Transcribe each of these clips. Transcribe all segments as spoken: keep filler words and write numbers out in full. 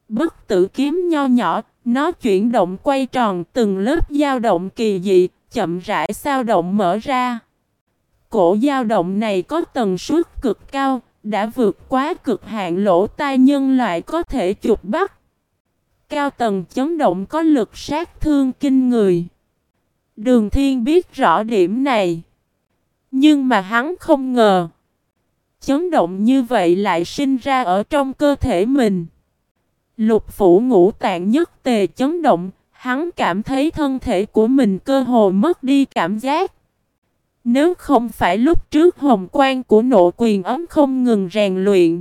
Bất tử kiếm nho nhỏ, nó chuyển động quay tròn, từng lớp dao động kỳ dị, chậm rãi dao động mở ra. Cổ dao động này có tần suất cực cao, đã vượt quá cực hạn lỗ tai nhân loại có thể chụp bắt. Cao tầng chấn động có lực sát thương kinh người. Đường Thiên biết rõ điểm này. Nhưng mà hắn không ngờ. Chấn động như vậy lại sinh ra ở trong cơ thể mình. Lục phủ ngũ tạng nhất tề chấn động. Hắn cảm thấy thân thể của mình cơ hồ mất đi cảm giác. Nếu không phải lúc trước hồng quang của nộ quyền ấm không ngừng rèn luyện,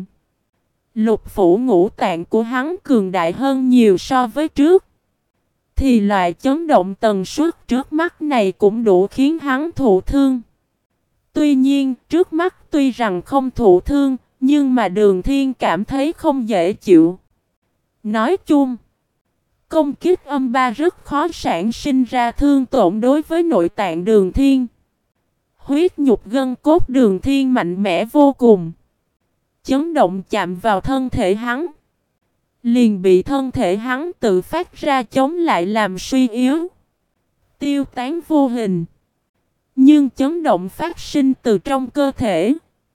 lục phủ ngũ tạng của hắn cường đại hơn nhiều so với trước, thì loại chấn động tần suất trước mắt này cũng đủ khiến hắn thụ thương. Tuy nhiên, trước mắt tuy rằng không thụ thương, nhưng mà Đường Thiên cảm thấy không dễ chịu. Nói chung, công kích âm ba rất khó sản sinh ra thương tổn đối với nội tạng Đường Thiên. Huyết nhục gân cốt Đường Thiên mạnh mẽ vô cùng. Chấn động chạm vào thân thể hắn, liền bị thân thể hắn tự phát ra chống lại làm suy yếu, tiêu tán vô hình. Nhưng chấn động phát sinh từ trong cơ thể,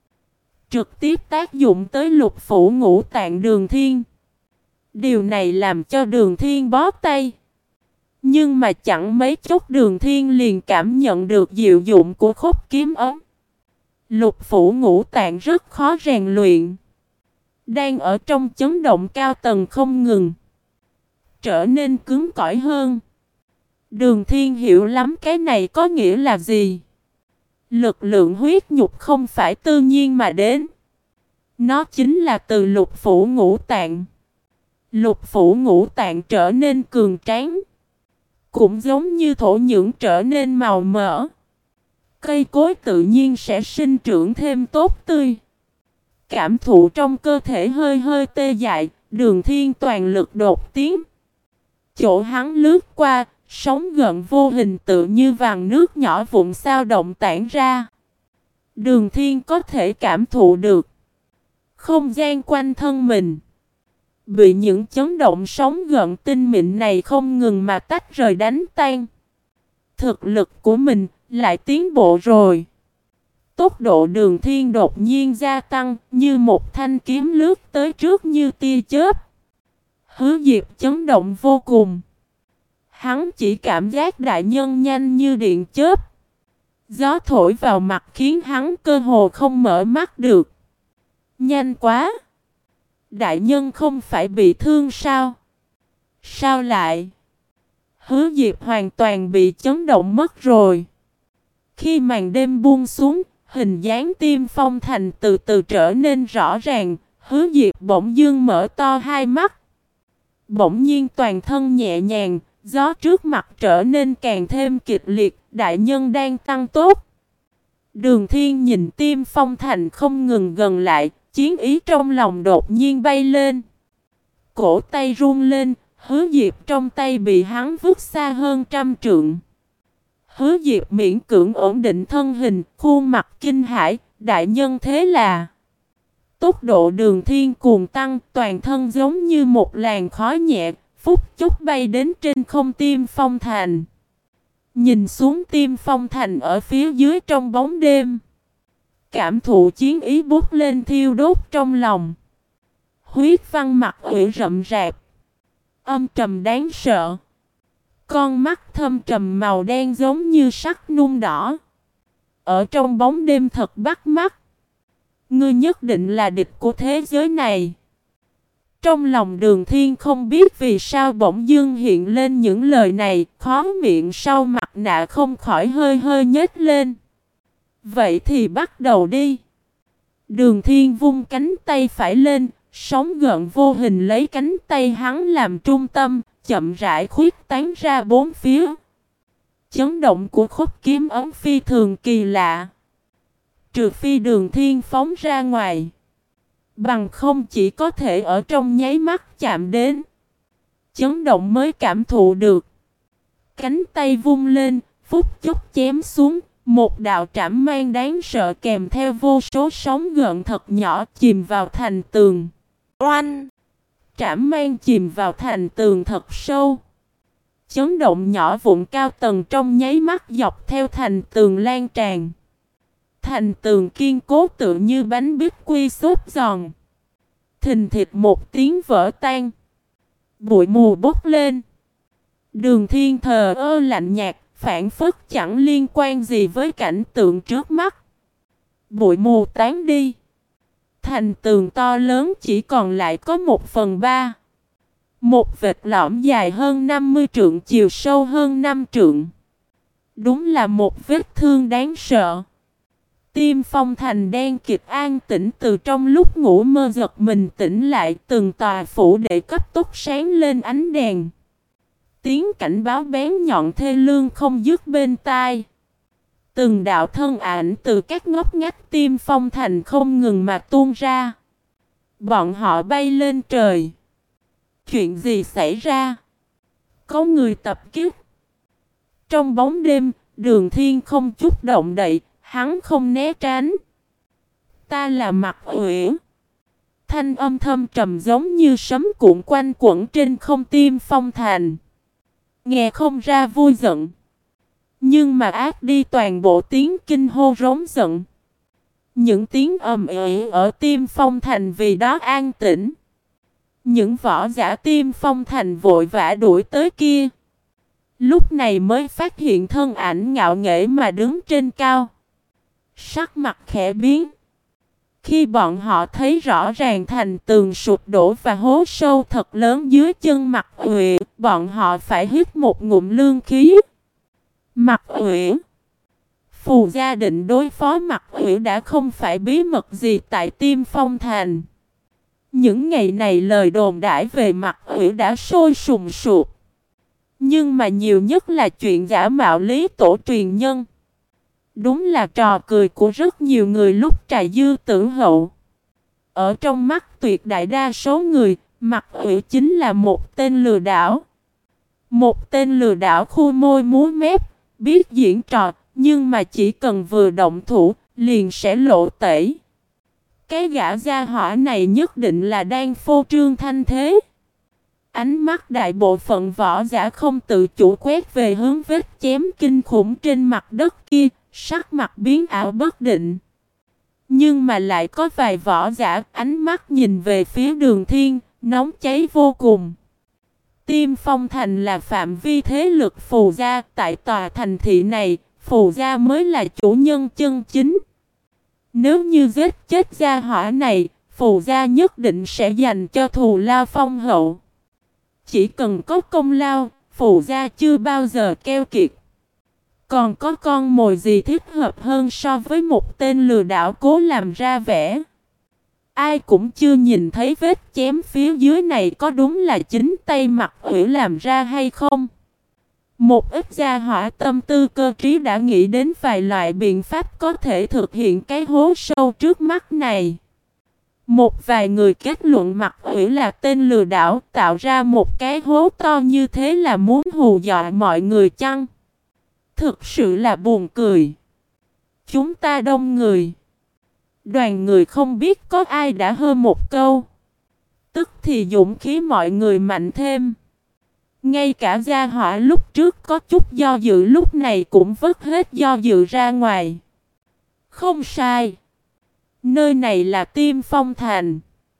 trực tiếp tác dụng tới lục phủ ngũ tạng Đường Thiên. Điều này làm cho Đường Thiên bó tay. Nhưng mà chẳng mấy chốc Đường Thiên liền cảm nhận được diệu dụng của khúc kiếm ấm. Lục phủ ngũ tạng rất khó rèn luyện, đang ở trong chấn động cao tầng không ngừng, trở nên cứng cỏi hơn. Đường Thiên hiểu lắm cái này có nghĩa là gì. Lực lượng huyết nhục không phải tự nhiên mà đến. Nó chính là từ lục phủ ngũ tạng. Lục phủ ngũ tạng trở nên cường tráng, cũng giống như thổ nhưỡng trở nên màu mỡ. Cây cối tự nhiên sẽ sinh trưởng thêm tốt tươi. Cảm thụ trong cơ thể hơi hơi tê dại, Đường Thiên toàn lực đột tiến. Chỗ hắn lướt qua, sóng gợn vô hình tự như vàng nước nhỏ vụn sao động tản ra. Đường Thiên có thể cảm thụ được không gian quanh thân mình bị những chấn động sóng gợn tinh mịn này không ngừng mà tách rời đánh tan. Thực lực của mình lại tiến bộ rồi. Tốc độ Đường Thiên đột nhiên gia tăng, như một thanh kiếm lướt tới trước như tia chớp. Hứa Diệp chấn động vô cùng. Hắn chỉ cảm giác đại nhân nhanh như điện chớp. Gió thổi vào mặt khiến hắn cơ hồ không mở mắt được. Nhanh quá! Đại nhân không phải bị thương sao? Sao lại? Hứa Diệp hoàn toàn bị chấn động mất rồi. Khi màn đêm buông xuống, hình dáng Tiêm Phong Thành từ từ trở nên rõ ràng. Hứa Diệp bỗng dưng mở to hai mắt. Bỗng nhiên toàn thân nhẹ nhàng, gió trước mặt trở nên càng thêm kịch liệt. Đại nhân đang tăng tốt. Đường Thiên nhìn Tiêm Phong Thành không ngừng gần lại, chiến ý trong lòng đột nhiên bay lên. Cổ tay run lên, Hứa Diệp trong tay bị hắn vứt xa hơn trăm trượng. Hứa Diệp miễn cưỡng ổn định thân hình, khuôn mặt kinh hãi, đại nhân thế là. Tốc độ Đường Thiên cuồng tăng, toàn thân giống như một làn khói nhẹ, phút chốc bay đến trên không Tiêm Phong Thành. Nhìn xuống Tiêm Phong Thành ở phía dưới trong bóng đêm. Cảm thụ chiến ý bút lên thiêu đốt trong lòng. Huyết văn mặt ủy rậm rạp, âm trầm đáng sợ. Con mắt thâm trầm màu đen giống như sắt nung đỏ. Ở trong bóng đêm thật bắt mắt. Ngươi nhất định là địch của thế giới này. Trong lòng Đường Thiên không biết vì sao bỗng dưng hiện lên những lời này. Khóe miệng sau mặt nạ không khỏi hơi hơi nhếch lên. Vậy thì bắt đầu đi. Đường Thiên vung cánh tay phải lên. Sóng gợn vô hình lấy cánh tay hắn làm trung tâm, chậm rãi khuyết tán ra bốn phía. Chấn động của khúc kiếm ấm phi thường kỳ lạ. Trừ phi Đường Thiên phóng ra ngoài, bằng không chỉ có thể ở trong nháy mắt chạm đến, chấn động mới cảm thụ được. Cánh tay vung lên, phút chốc chém xuống, một đạo trảm mang đáng sợ kèm theo vô số sóng gợn thật nhỏ chìm vào thành tường. Oanh! trảm mang chìm vào thành tường thật sâu. Chấn động nhỏ vụn cao tầng trong nháy mắt dọc theo thành tường lan tràn. Thành tường kiên cố tựa như bánh bít quy xốp giòn. Thình thịch một tiếng vỡ tan. Bụi mù bốc lên. Đường Thiên thờ ơ lạnh nhạt, phảng phất chẳng liên quan gì với cảnh tượng trước mắt. Bụi mù tán đi. Thành tường to lớn chỉ còn lại có một phần ba. Một vệt lõm dài hơn năm mươi trượng, chiều sâu hơn năm trượng. Đúng là một vết thương đáng sợ. Tim Phong Thành đen kịt an tĩnh từ trong lúc ngủ mơ giật mình tỉnh lại, từng tòa phủ để cấp tốc sáng lên ánh đèn. Tiếng cảnh báo bén nhọn thê lương không dứt bên tai. Từng đạo thân ảnh từ các ngóc ngách Tim Phong Thành không ngừng mà tuôn ra. Bọn họ bay lên trời. Chuyện gì xảy ra? Có người tập kích. Trong bóng đêm, Đường Thiên không chút động đậy, hắn không né tránh. Ta là Mặc Uyển. Thanh âm thâm trầm giống như sấm cuộn quanh quẩn trên không Tim Phong Thành. Nghe không ra vui giận, nhưng mà ác đi toàn bộ tiếng kinh hô rống giận. Những tiếng ầm ĩ ở Tim Phong Thành vì đó an tĩnh. Những võ giả Tim Phong Thành vội vã đuổi tới kia. Lúc này mới phát hiện thân ảnh ngạo nghễ mà đứng trên cao. Sắc mặt khẽ biến. Khi bọn họ thấy rõ ràng thành tường sụp đổ và hố sâu thật lớn dưới chân Mặc Uyển, bọn họ phải hít một ngụm lương khí. Mặc Uyển. Phù gia định đối phó Mặc Uyển đã không phải bí mật gì tại Tim Phong Thành. Những ngày này lời đồn đãi về Mặc Uyển đã sôi sùng sục. Nhưng mà nhiều nhất là chuyện giả mạo Lý Tổ truyền nhân. Đúng là trò cười của rất nhiều người lúc trà dư tử hậu. Ở trong mắt tuyệt đại đa số người, Mặc Uyển chính là một tên lừa đảo. Một tên lừa đảo khu môi múa mép, biết diễn trò, nhưng mà chỉ cần vừa động thủ, liền sẽ lộ tẩy. Cái gã gia hỏa này nhất định là đang phô trương thanh thế. Ánh mắt đại bộ phận võ giả không tự chủ quét về hướng vết chém kinh khủng trên mặt đất kia, sắc mặt biến ảo bất định. Nhưng mà lại có vài võ giả ánh mắt nhìn về phía Đường Thiên, nóng cháy vô cùng. Tim Phong Thành là phạm vi thế lực Phù gia, tại tòa thành thị này, Phù gia mới là chủ nhân chân chính. Nếu như giết chết gia hỏa này, Phù gia nhất định sẽ dành cho thù lao phong hậu. Chỉ cần có công lao, Phù gia chưa bao giờ keo kiệt. Còn có con mồi gì thích hợp hơn so với một tên lừa đảo cố làm ra vẻ. Ai cũng chưa nhìn thấy vết chém phía dưới này có đúng là chính tay Mặc Uyển làm ra hay không. Một ít gia hỏa tâm tư cơ trí đã nghĩ đến vài loại biện pháp có thể thực hiện cái hố sâu trước mắt này. Một vài người kết luận Mặc Uyển là tên lừa đảo, tạo ra một cái hố to như thế là muốn hù dọa mọi người chăng? Thực sự là buồn cười. Chúng ta đông người. Đoàn người không biết có ai đã hơ một câu. Tức thì dũng khí mọi người mạnh thêm. Ngay cả gia hỏa lúc trước có chút do dự lúc này cũng vứt hết do dự ra ngoài. Không sai. Nơi này là Tim Phong Thành.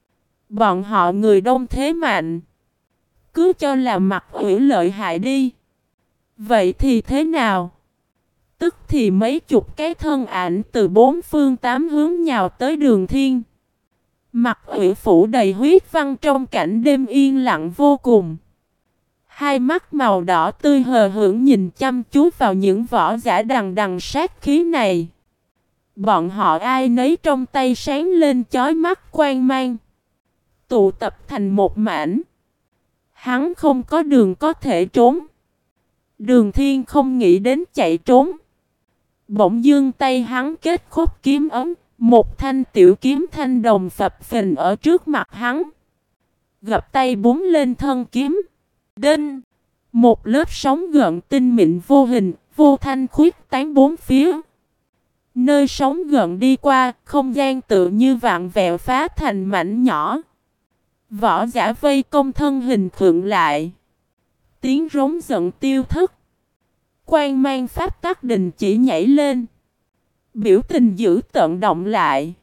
Bọn họ người đông thế mạnh. Cứ cho là Mặc Uyển lợi hại đi. Vậy thì thế nào? Tức thì mấy chục cái thân ảnh từ bốn phương tám hướng nhào tới Đường Thiên. Mặc Uyển phủ đầy huyết văn trong cảnh đêm yên lặng vô cùng. Hai mắt màu đỏ tươi hờ hững nhìn chăm chú vào những võ giả đằng đằng sát khí này. Bọn họ ai nấy trong tay sáng lên chói mắt quang mang. Tụ tập thành một mảnh. Hắn không có đường có thể trốn. Đường Thiên không nghĩ đến chạy trốn. Bỗng dưng tay hắn kết khúc kiếm ấm. Một thanh tiểu kiếm thanh đồng phập phình ở trước mặt hắn. Gập tay búng lên thân kiếm. Đinh! Một lớp sóng gợn tinh mịn vô hình, vô thanh khuyết tán bốn phía. Nơi sóng gợn đi qua, không gian tự như vạn vẹo phá thành mảnh nhỏ. Võ giả vây công thân hình khựng lại. Tiếng rống giận tiêu thất. Quang mang pháp tắc đình chỉ nhảy lên. Biểu tình dữ tợn động lại.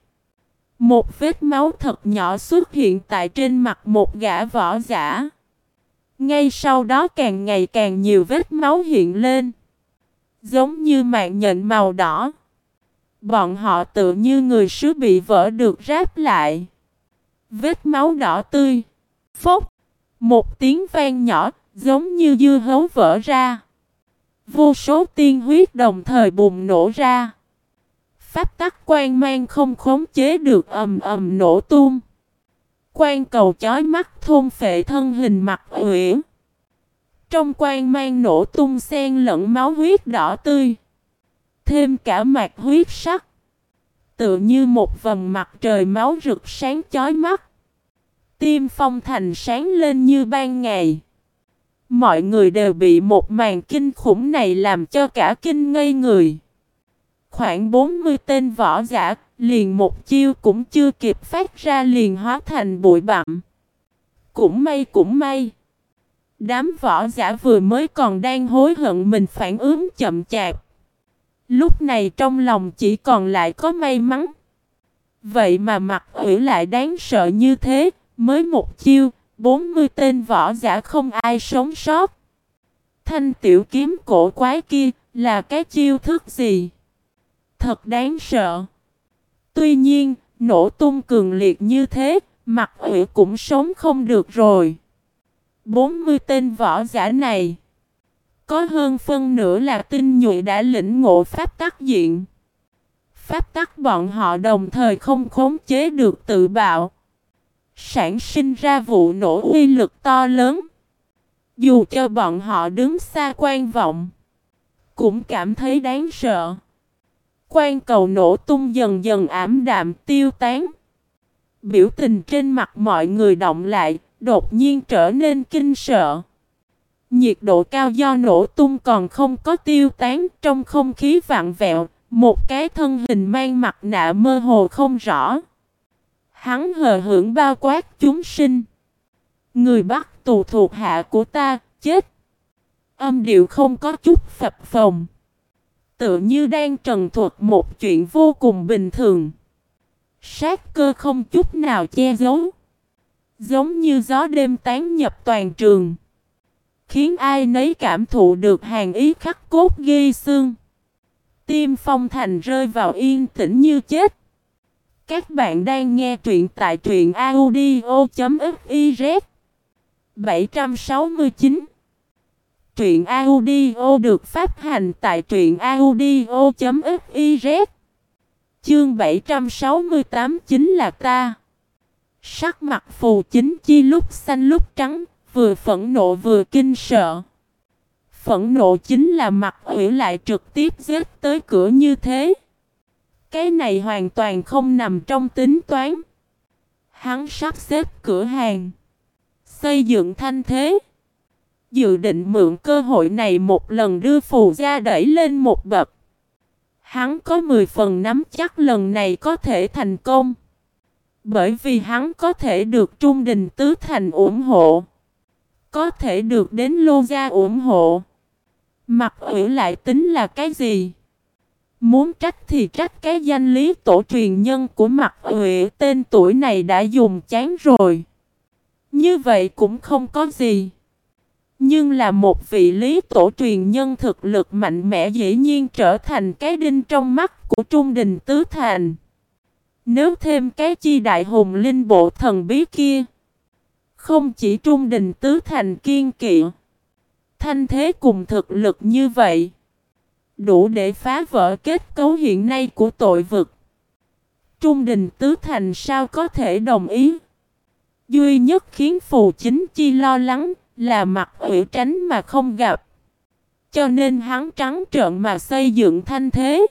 Một vết máu thật nhỏ xuất hiện tại trên mặt một gã võ giả. Ngay sau đó càng ngày càng nhiều vết máu hiện lên. Giống như mạng nhện màu đỏ. Bọn họ tự như người sứ bị vỡ được ráp lại. Vết máu đỏ tươi. Phốc. Một tiếng vang nhỏ giống như dưa hấu vỡ ra. Vô số tiên huyết đồng thời bùng nổ ra. Pháp tắc quang mang không khống chế được ầm ầm nổ tung. Quang cầu chói mắt thôn phệ thân hình Mặc Uyển. Trong quang mang nổ tung xen lẫn máu huyết đỏ tươi. Thêm cả mạc huyết sắc. Tựa như một vầng mặt trời máu rực sáng chói mắt. Tim Phong Thành sáng lên như ban ngày. Mọi người đều bị một màn kinh khủng này làm cho cả kinh ngây người. Khoảng bốn mươi tên võ giả, liền một chiêu cũng chưa kịp phát ra liền hóa thành bụi bặm. Cũng may cũng may. Đám võ giả vừa mới còn đang hối hận mình phản ứng chậm chạp. Lúc này trong lòng chỉ còn lại có may mắn. Vậy mà Mặc Uyển lại đáng sợ như thế, mới một chiêu, bốn mươi tên võ giả không ai sống sót. Thanh tiểu kiếm cổ quái kia, là cái chiêu thức gì? Thật đáng sợ. Tuy nhiên, nổ tung cường liệt như thế, Mặc Uyển cũng sống không được rồi. bốn mươi tên võ giả này, có hơn phân nửa là tinh nhuệ đã lĩnh ngộ pháp tắc diện. Pháp tắc bọn họ đồng thời không khống chế được tự bạo. Sản sinh ra vụ nổ uy lực to lớn. Dù cho bọn họ đứng xa quan vọng, cũng cảm thấy đáng sợ. Quang cầu nổ tung dần dần ảm đạm tiêu tán. Biểu tình trên mặt mọi người động lại, đột nhiên trở nên kinh sợ. Nhiệt độ cao do nổ tung còn không có tiêu tán, trong không khí vặn vẹo, một cái thân hình mang mặt nạ mơ hồ không rõ. Hắn hờ hững bao quát chúng sinh. Người bắt tù thuộc hạ của ta, chết. Âm điệu không có chút phập phồng. Tựa như đang trần thuật một chuyện vô cùng bình thường. Sát cơ không chút nào che giấu. Giống như gió đêm tán nhập toàn trường. Khiến ai nấy cảm thụ được hàn ý khắc cốt ghi xương. Tim Phong Thành rơi vào yên tĩnh như chết. Các bạn đang nghe truyện tại truyện audio chấm fiz. bảy trăm sáu mươi chín. Truyện audio được phát hành tại truyện audio chấm fiz. Chương bảy trăm sáu mươi tám chính là ta. Sắc mặt Phù Chính Chi lúc xanh lúc trắng, vừa phẫn nộ vừa kinh sợ. Phẫn nộ chính là Mặc Uyển lại trực tiếp giết tới cửa như thế. Cái này hoàn toàn không nằm trong tính toán. Hắn sắp xếp cửa hàng, xây dựng thanh thế, dự định mượn cơ hội này một lần đưa Phù gia đẩy lên một bậc. Hắn có mười phần nắm chắc lần này có thể thành công. Bởi vì hắn có thể được Trung Đình Tứ Thành ủng hộ, có thể được đến Lô gia ủng hộ. Mặc Uyển lại tính là cái gì? Muốn trách thì trách cái danh lý tổ truyền nhân của Mặc Uyển, tên tuổi này đã dùng chán rồi. Như vậy cũng không có gì. Nhưng là một vị lý tổ truyền nhân thực lực mạnh mẽ dĩ nhiên trở thành cái đinh trong mắt của Trung Đình Tứ Thành. Nếu thêm cái chi đại hùng linh bộ thần bí kia, không chỉ Trung Đình Tứ Thành kiên kỵ, thanh thế cùng thực lực như vậy, đủ để phá vỡ kết cấu hiện nay của tội vực. Trung Đình Tứ Thành sao có thể đồng ý? Duy nhất khiến Phù Chính Chi lo lắng là Mặc Uyển tránh mà không gặp. Cho nên hắn trắng trợn mà xây dựng thanh thế.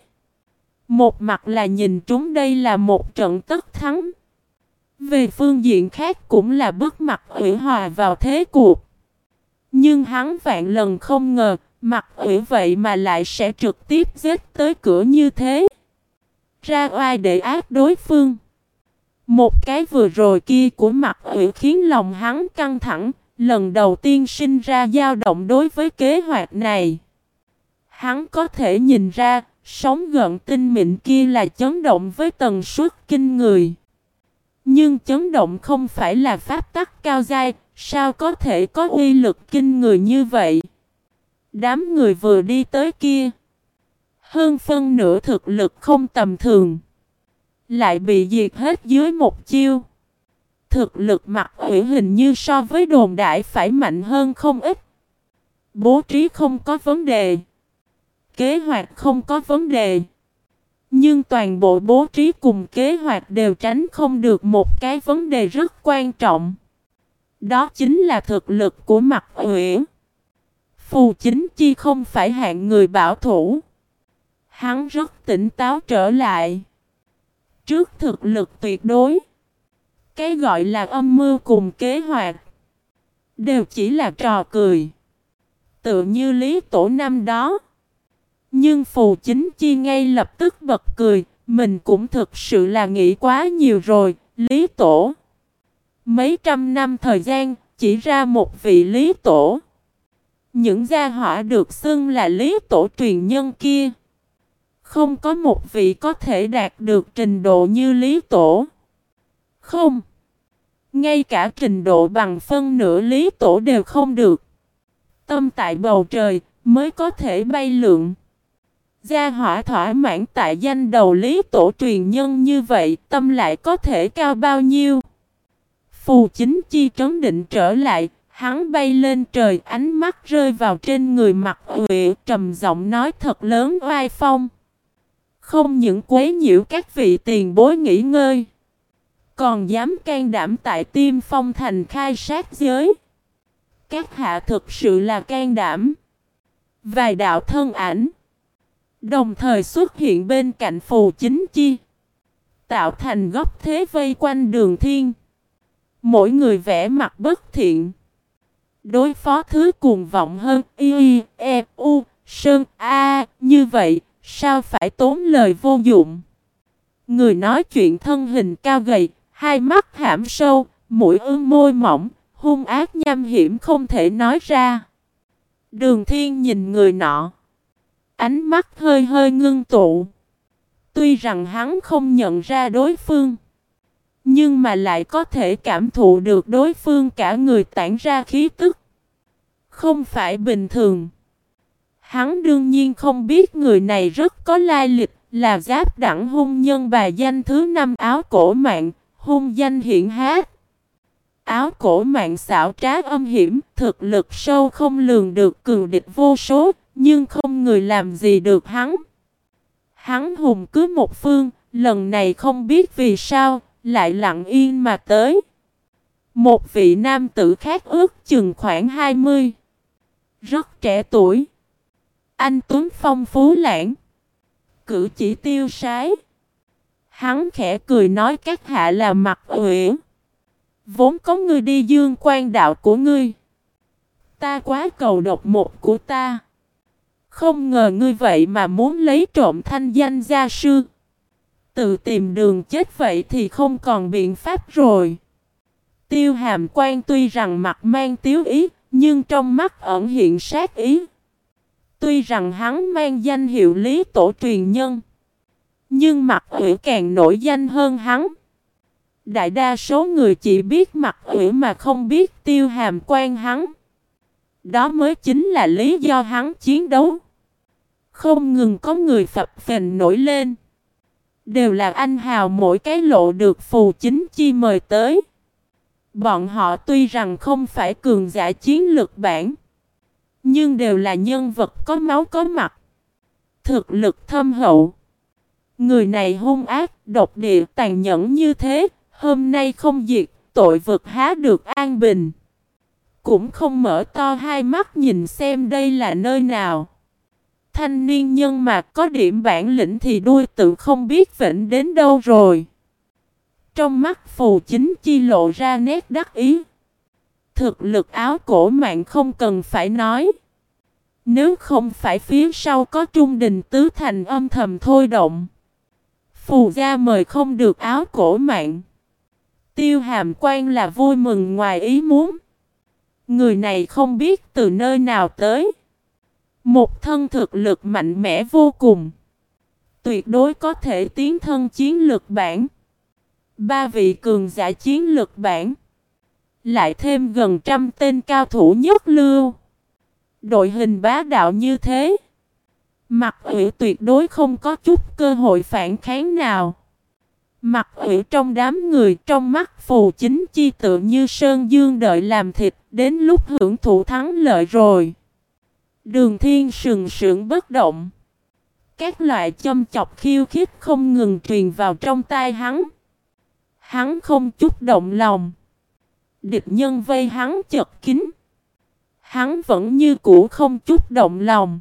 Một mặt là nhìn trúng đây là một trận tất thắng. Về phương diện khác cũng là bức Mặc Uyển hòa vào thế cuộc. Nhưng hắn vạn lần không ngờ, Mặc Uyển vậy mà lại sẽ trực tiếp giết tới cửa như thế. Ra oai để ác đối phương. Một cái vừa rồi kia của Mặc Uyển khiến lòng hắn căng thẳng, lần đầu tiên sinh ra dao động đối với kế hoạch này. Hắn có thể nhìn ra, sóng gợn tinh mịn kia là chấn động với tần suất kinh người. Nhưng chấn động không phải là pháp tắc cao giai, sao có thể có uy lực kinh người như vậy? Đám người vừa đi tới kia, hơn phân nửa thực lực không tầm thường, lại bị diệt hết dưới một chiêu. Thực lực Mặc Uyển hình như so với đồn đại phải mạnh hơn không ít. Bố trí không có vấn đề, kế hoạch không có vấn đề, nhưng toàn bộ bố trí cùng kế hoạch đều tránh không được một cái vấn đề rất quan trọng. Đó chính là thực lực của Mặc Uyển. Phù Chính Chi không phải hạng người bảo thủ. Hắn rất tỉnh táo trở lại. Trước thực lực tuyệt đối, cái gọi là âm mưu cùng kế hoạch đều chỉ là trò cười, tựa như Lý Tổ năm đó. Nhưng Phù Chính Chi ngay lập tức bật cười, mình cũng thực sự là nghĩ quá nhiều rồi, Lý Tổ. Mấy trăm năm thời gian, chỉ ra một vị Lý Tổ. Những gia hỏa được xưng là Lý Tổ truyền nhân kia, không có một vị có thể đạt được trình độ như Lý Tổ. Không, ngay cả trình độ bằng phân nửa Lý Tổ đều không được. Tâm tại bầu trời mới có thể bay lượn. Gia hỏa thỏa mãn tại danh đầu Lý Tổ truyền nhân như vậy, tâm lại có thể cao bao nhiêu? Phù Chính Chi trấn định trở lại, hắn bay lên trời, ánh mắt rơi vào trên người Mặc Uyển, trầm giọng nói thật lớn oai phong. Không những quấy nhiễu các vị tiền bối nghỉ ngơi, còn dám can đảm tại Tiêm Phong Thành khai sát giới. Các hạ thực sự là can đảm. Vài đạo thân ảnh đồng thời xuất hiện bên cạnh Phù Chính Chi, tạo thành góc thế vây quanh Đường Thiên. Mỗi người vẽ mặt bất thiện, đối phó thứ cuồng vọng hơn y e u sơn a như vậy, sao phải tốn lời vô dụng. Người nói chuyện thân hình cao gầy, hai mắt hãm sâu, mũi ương môi mỏng, hung ác nham hiểm không thể nói ra. Đường Thiên nhìn người nọ, ánh mắt hơi hơi ngưng tụ. Tuy rằng hắn không nhận ra đối phương, nhưng mà lại có thể cảm thụ được đối phương cả người tản ra khí tức không phải bình thường. Hắn đương nhiên không biết người này rất có lai lịch, là giáp đẳng hung nhân bài danh thứ năm áo cổ mạng, hung danh hiển hách. Áo cổ mạng xảo trá âm hiểm, thực lực sâu không lường được, cường địch vô số, nhưng không người làm gì được hắn. Hắn hùng cứ một phương, lần này không biết vì sao, lại lặng yên mà tới. Một vị nam tử khác ước chừng khoảng hai mươi, rất trẻ tuổi. Anh tuấn phong phú lãng, cử chỉ tiêu sái. Hắn khẽ cười nói các hạ là Mặc Uyển. Vốn có ngươi đi dương quan đạo của ngươi, ta quá cầu độc một của ta. Không ngờ ngươi vậy mà muốn lấy trộm thanh danh gia sư, tự tìm đường chết, vậy thì không còn biện pháp rồi. Tiêu Hàm Quan tuy rằng mặt mang tiếu ý, nhưng trong mắt ẩn hiện sát ý. Tuy rằng hắn mang danh hiệu Lý Tổ truyền nhân, nhưng Mặc Uyển càng nổi danh hơn hắn. Đại đa số người chỉ biết Mặc Uyển mà không biết Tiêu Hàm Quan hắn. Đó mới chính là lý do hắn chiến đấu. Không ngừng có người phập phình nổi lên, đều là anh hào mỗi cái lộ được Phù Chính Chi mời tới. Bọn họ tuy rằng không phải cường giả chiến lược bản, nhưng đều là nhân vật có máu có mặt, thực lực thâm hậu. Người này hung ác, độc địa, tàn nhẫn như thế, hôm nay không diệt, tội vực há được an bình. Cũng không mở to hai mắt nhìn xem đây là nơi nào. Thanh niên nhân mà có điểm bản lĩnh thì đuôi tự không biết vĩnh đến đâu rồi. Trong mắt Phù Chính Chi lộ ra nét đắc ý. Thực lực áo cổ mạng không cần phải nói. Nếu không phải phía sau có Trung Đình Tứ Thành âm thầm thôi động, Phù gia mời không được áo cổ mạng. Tiêu Hàm Quan là vui mừng ngoài ý muốn. Người này không biết từ nơi nào tới. Một thân thực lực mạnh mẽ vô cùng. Tuyệt đối có thể tiến thân chiến lực bảng. Ba vị cường giả chiến lực bảng. Lại thêm gần trăm tên cao thủ nhất lưu. Đội hình bá đạo như thế. Mặc Uyển tuyệt đối không có chút cơ hội phản kháng nào. Mặc Uyển trong đám người, trong mắt Phù Chính Chi tự như sơn dương đợi làm thịt, đến lúc hưởng thụ thắng lợi rồi. Đường Thiên sừng sững bất động. Các loại châm chọc khiêu khích không ngừng truyền vào trong tai hắn. Hắn không chút động lòng. Địch nhân vây hắn chật kín. Hắn vẫn như cũ không chút động lòng.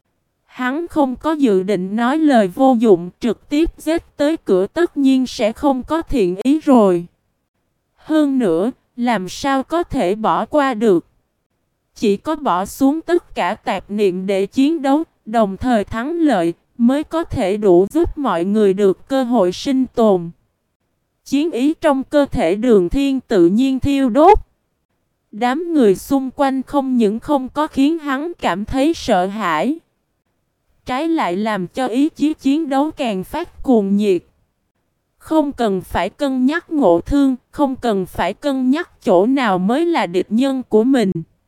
Hắn không có dự định nói lời vô dụng, trực tiếp giết tới cửa tất nhiên sẽ không có thiện ý rồi. Hơn nữa, làm sao có thể bỏ qua được. Chỉ có bỏ xuống tất cả tạp niệm để chiến đấu, đồng thời thắng lợi, mới có thể đủ giúp mọi người được cơ hội sinh tồn. Chiến ý trong cơ thể Đường Thiên tự nhiên thiêu đốt. Đám người xung quanh không những không có khiến hắn cảm thấy sợ hãi, trái lại làm cho ý chí chiến đấu càng phát cuồng nhiệt. Không cần phải cân nhắc ngộ thương, không cần phải cân nhắc chỗ nào mới là địch nhân của mình.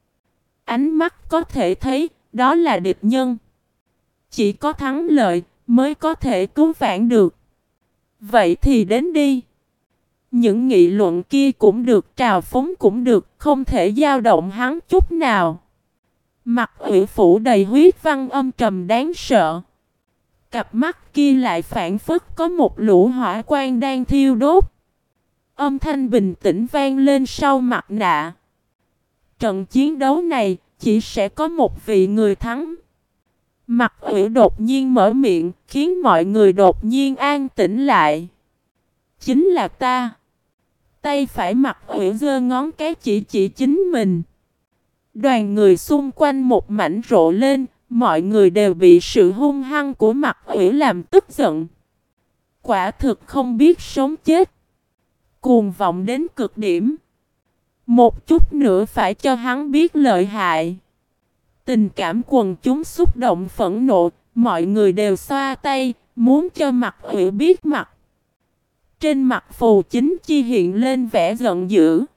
Ánh mắt có thể thấy, đó là địch nhân. Chỉ có thắng lợi mới có thể cứu vãn được. Vậy thì đến đi. Những nghị luận kia cũng được, trào phúng cũng được, không thể dao động hắn chút nào. Mặt Uyển phủ đầy huyết văn âm trầm đáng sợ. Cặp mắt kia lại phản phất có một lũ hỏa quang đang thiêu đốt. Âm thanh bình tĩnh vang lên sau mặt nạ. Trận chiến đấu này chỉ sẽ có một vị người thắng. Mặt Uyển đột nhiên mở miệng, khiến mọi người đột nhiên an tĩnh lại. Chính là ta. Tay phải Mặt Uyển giơ ngón cái chỉ chỉ chính mình. Đoàn người xung quanh một mảnh rộ lên, mọi người đều bị sự hung hăng của Mặt Uyển làm tức giận. Quả thực không biết sống chết. Cuồng vọng đến cực điểm. Một chút nữa phải cho hắn biết lợi hại. Tình cảm quần chúng xúc động phẫn nộ, mọi người đều xoa tay, muốn cho Mặt Uyển biết mặt. Trên mặt Phù Chính Chi hiện lên vẻ giận dữ.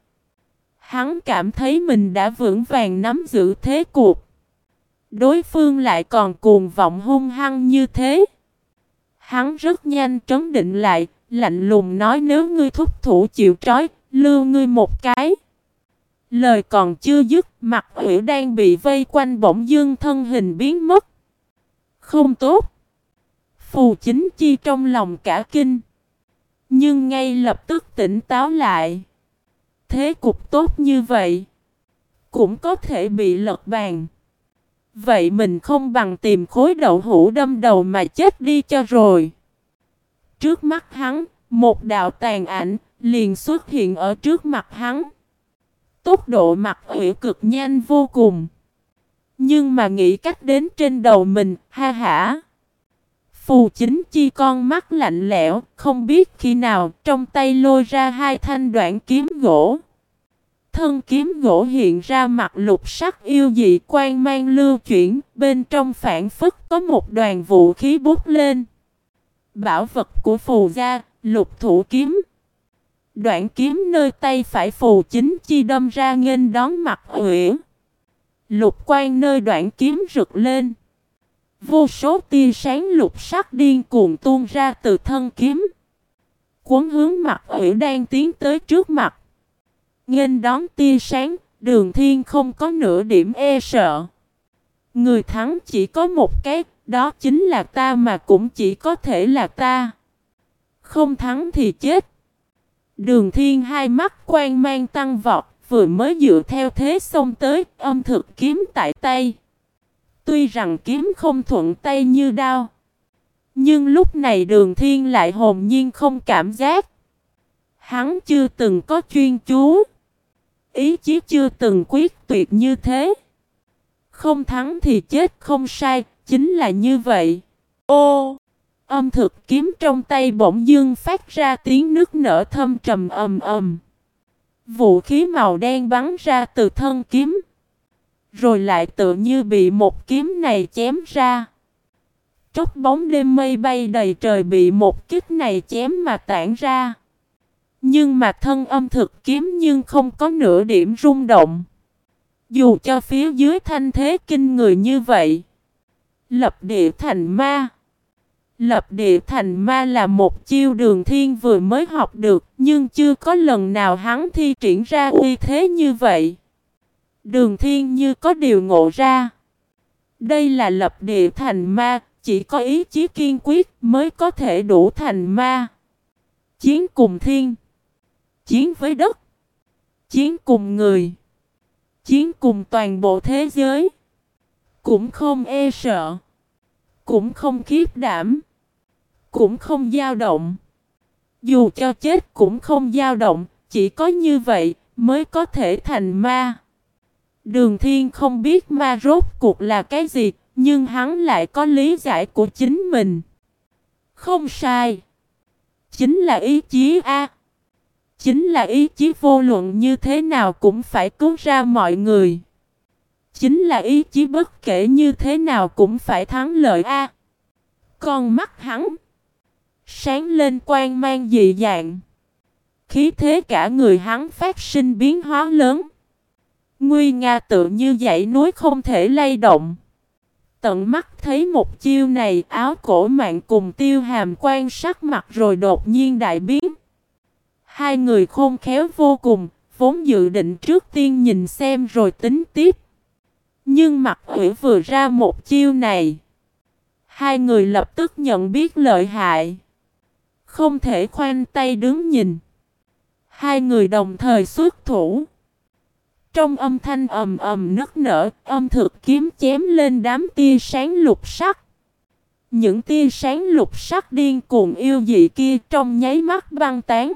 Hắn cảm thấy mình đã vững vàng nắm giữ thế cuộc. Đối phương lại còn cuồng vọng hung hăng như thế. Hắn rất nhanh trấn định lại, lạnh lùng nói nếu ngươi thúc thủ chịu trói, lưu ngươi một cái. Lời còn chưa dứt, Mặt Uyển đang bị vây quanh bỗng dưng thân hình biến mất. Không tốt. Phù Chính Chi trong lòng cả kinh. Nhưng ngay lập tức tỉnh táo lại. Thế cục tốt như vậy, cũng có thể bị lật bàn. Vậy mình không bằng tìm khối đậu hũ đâm đầu mà chết đi cho rồi. Trước mắt hắn, một đạo tàn ảnh liền xuất hiện ở trước mặt hắn. Tốc độ Mặt Uyển cực nhanh vô cùng. Nhưng mà nghĩ cách đến trên đầu mình, ha hả. Phù Chính Chi con mắt lạnh lẽo, không biết khi nào trong tay lôi ra hai thanh đoạn kiếm gỗ. Thân kiếm gỗ hiện ra mặt lục sắc yêu dị quang mang lưu chuyển, bên trong phản phất có một đoàn vũ khí bút lên. Bảo vật của Phù gia, lục thủ kiếm. Đoạn kiếm nơi tay phải Phù Chính Chi đâm ra nghênh đón Mặt Uyển. Lục quang nơi đoạn kiếm rực lên. Vô số tia sáng lục sắc điên cuồng tuôn ra từ thân kiếm. Cuốn hướng Mặt Uyển đang tiến tới trước mặt. Nghênh đón tia sáng, Đường Thiên không có nửa điểm e sợ. Người thắng chỉ có một cái, đó chính là ta mà cũng chỉ có thể là ta. Không thắng thì chết. Đường Thiên hai mắt quang mang tăng vọt, vừa mới dựa theo thế xông tới, âm thực kiếm tại tay. Tuy rằng kiếm không thuận tay như đao, nhưng lúc này Đường Thiên lại hồn nhiên không cảm giác. Hắn chưa từng có chuyên chú, ý chí chưa từng quyết tuyệt như thế. Không thắng thì chết không sai, chính là như vậy. Ô! Âm thực kiếm trong tay bỗng dưng phát ra tiếng nức nở thâm trầm ầm ầm. Vũ khí màu đen bắn ra từ thân kiếm, rồi lại tựa như bị một kiếm này chém ra. Tróc bóng đêm mây bay đầy trời bị một kích này chém mà tản ra. Nhưng mà thân âm thực kiếm nhưng không có nửa điểm rung động. Dù cho phía dưới thanh thế kinh người như vậy. Lập địa thành ma. Lập địa thành ma là một chiêu Đường Thiên vừa mới học được, nhưng chưa có lần nào hắn thi triển ra uy thế như vậy. Đường Thiên như có điều ngộ ra. Đây là lập địa thành ma, chỉ có ý chí kiên quyết mới có thể đủ thành ma. Chiến cùng thiên, chiến với đất, chiến cùng người, chiến cùng toàn bộ thế giới. Cũng không e sợ, cũng không khiếp đảm, cũng không dao động. Dù cho chết cũng không dao động, chỉ có như vậy mới có thể thành ma. Đường Thiên không biết ma rốt cuộc là cái gì, nhưng hắn lại có lý giải của chính mình. Không sai. Chính là ý chí A. Chính là ý chí vô luận như thế nào cũng phải cứu ra mọi người. Chính là ý chí bất kể như thế nào cũng phải thắng lợi A. Con mắt hắn sáng lên quang mang dị dạng. Khí thế cả người hắn phát sinh biến hóa lớn. Nguy nga tự như dãy núi không thể lay động. Tận mắt thấy một chiêu này, Áo Cổ Mạn cùng Tiêu Hàm quan sắc mặt rồi đột nhiên đại biến. Hai người khôn khéo vô cùng, vốn dự định trước tiên nhìn xem rồi tính tiếp. Nhưng Mặc Ủy vừa ra một chiêu này, hai người lập tức nhận biết lợi hại. Không thể khoanh tay đứng nhìn. Hai người đồng thời xuất thủ. Trong âm thanh ầm ầm nức nở, âm thực kiếm chém lên đám tia sáng lục sắc. Những tia sáng lục sắc điên cuồng yêu dị kia trong nháy mắt băng tán.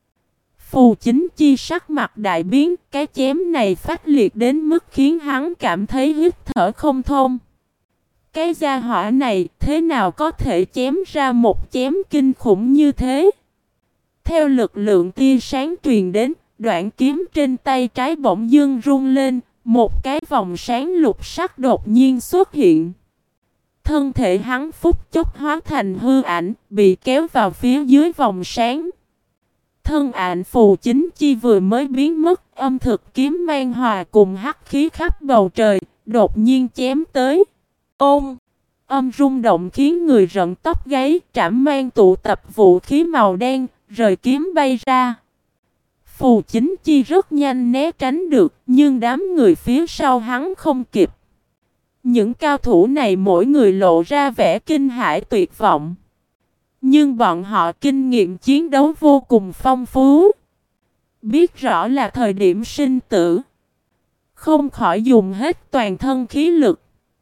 Phù Chính Chi sắc mặt đại biến, cái chém này phát liệt đến mức khiến hắn cảm thấy hít thở không thông. Cái gia hỏa này thế nào có thể chém ra một chém kinh khủng như thế? Theo lực lượng tia sáng truyền đến, đoạn kiếm trên tay trái bỗng dưng rung lên, một cái vòng sáng lục sắc đột nhiên xuất hiện. Thân thể hắn phút chốc hóa thành hư ảnh, bị kéo vào phía dưới vòng sáng. Thân ảnh Phù Chính Chi vừa mới biến mất, âm thực kiếm mang hòa cùng hắc khí khắp bầu trời, đột nhiên chém tới. Ôm! Âm rung động khiến người rợn tóc gáy, Trảm Mang tụ tập vũ khí màu đen, rời kiếm bay ra. Phù Chính Chi rất nhanh né tránh được, nhưng đám người phía sau hắn không kịp. Những cao thủ này mỗi người lộ ra vẻ kinh hãi tuyệt vọng. Nhưng bọn họ kinh nghiệm chiến đấu vô cùng phong phú. Biết rõ là thời điểm sinh tử. Không khỏi dùng hết toàn thân khí lực.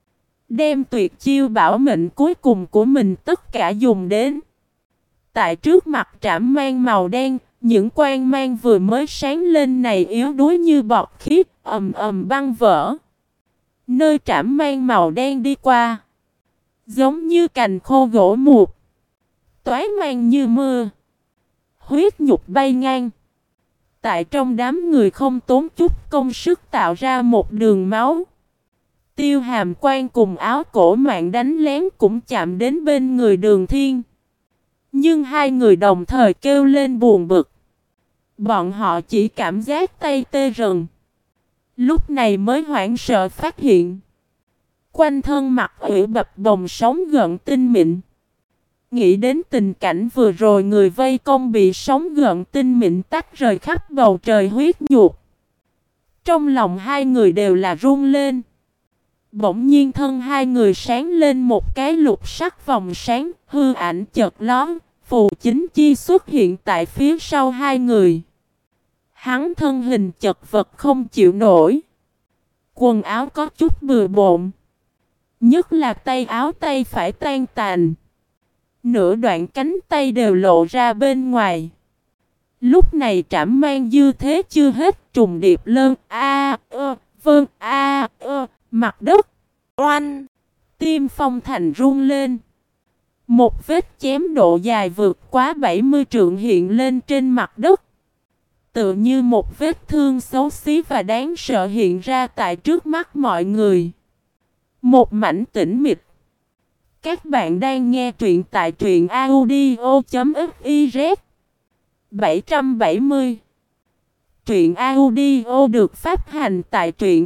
Đem tuyệt chiêu bảo mệnh cuối cùng của mình tất cả dùng đến. Tại trước mặt Trảm Mang màu đen, những quang mang vừa mới sáng lên này yếu đuối như bọt khí, ầm ầm băng vỡ. Nơi Trảm Mang màu đen đi qua, giống như cành khô gỗ mục, toái mang như mưa, huyết nhục bay ngang. Tại trong đám người không tốn chút công sức tạo ra một đường máu. Tiêu Hàm Quan cùng Áo Cổ Mạn đánh lén cũng chạm đến bên người Đường Thiên. Nhưng hai người đồng thời kêu lên buồn bực. Bọn họ chỉ cảm giác tay tê rần. Lúc này mới hoảng sợ phát hiện. Quanh thân Mặc Ủy bập bồng sóng gợn tinh mịn. Nghĩ đến tình cảnh vừa rồi người vây công bị sóng gợn tinh mịn tách rời khắp bầu trời huyết nhục. Trong lòng hai người đều là run lên. Bỗng nhiên thân hai người sáng lên một cái lục sắc vòng sáng, hư ảnh chợt lóe, Phù Chính Chi xuất hiện tại phía sau hai người. Hắn thân hình chật vật không chịu nổi. Quần áo có chút bừa bộn. Nhất là tay áo tay phải tan tàn. Nửa đoạn cánh tay đều lộ ra bên ngoài. Lúc này Trảm Mang dư thế chưa hết, trùng điệp lơn a ơ vâng a ơ mặt đất oanh. Tim Phong Thành rung lên. Một vết chém độ dài vượt quá bảy mươi trượng hiện lên trên mặt đất. Tựa như một vết thương xấu xí và đáng sợ hiện ra tại trước mắt mọi người. Một mảnh tĩnh mịch. Các bạn đang nghe truyện tại truyện audio.fiz bảy trăm bảy mươi. Truyện audio được phát hành tại truyện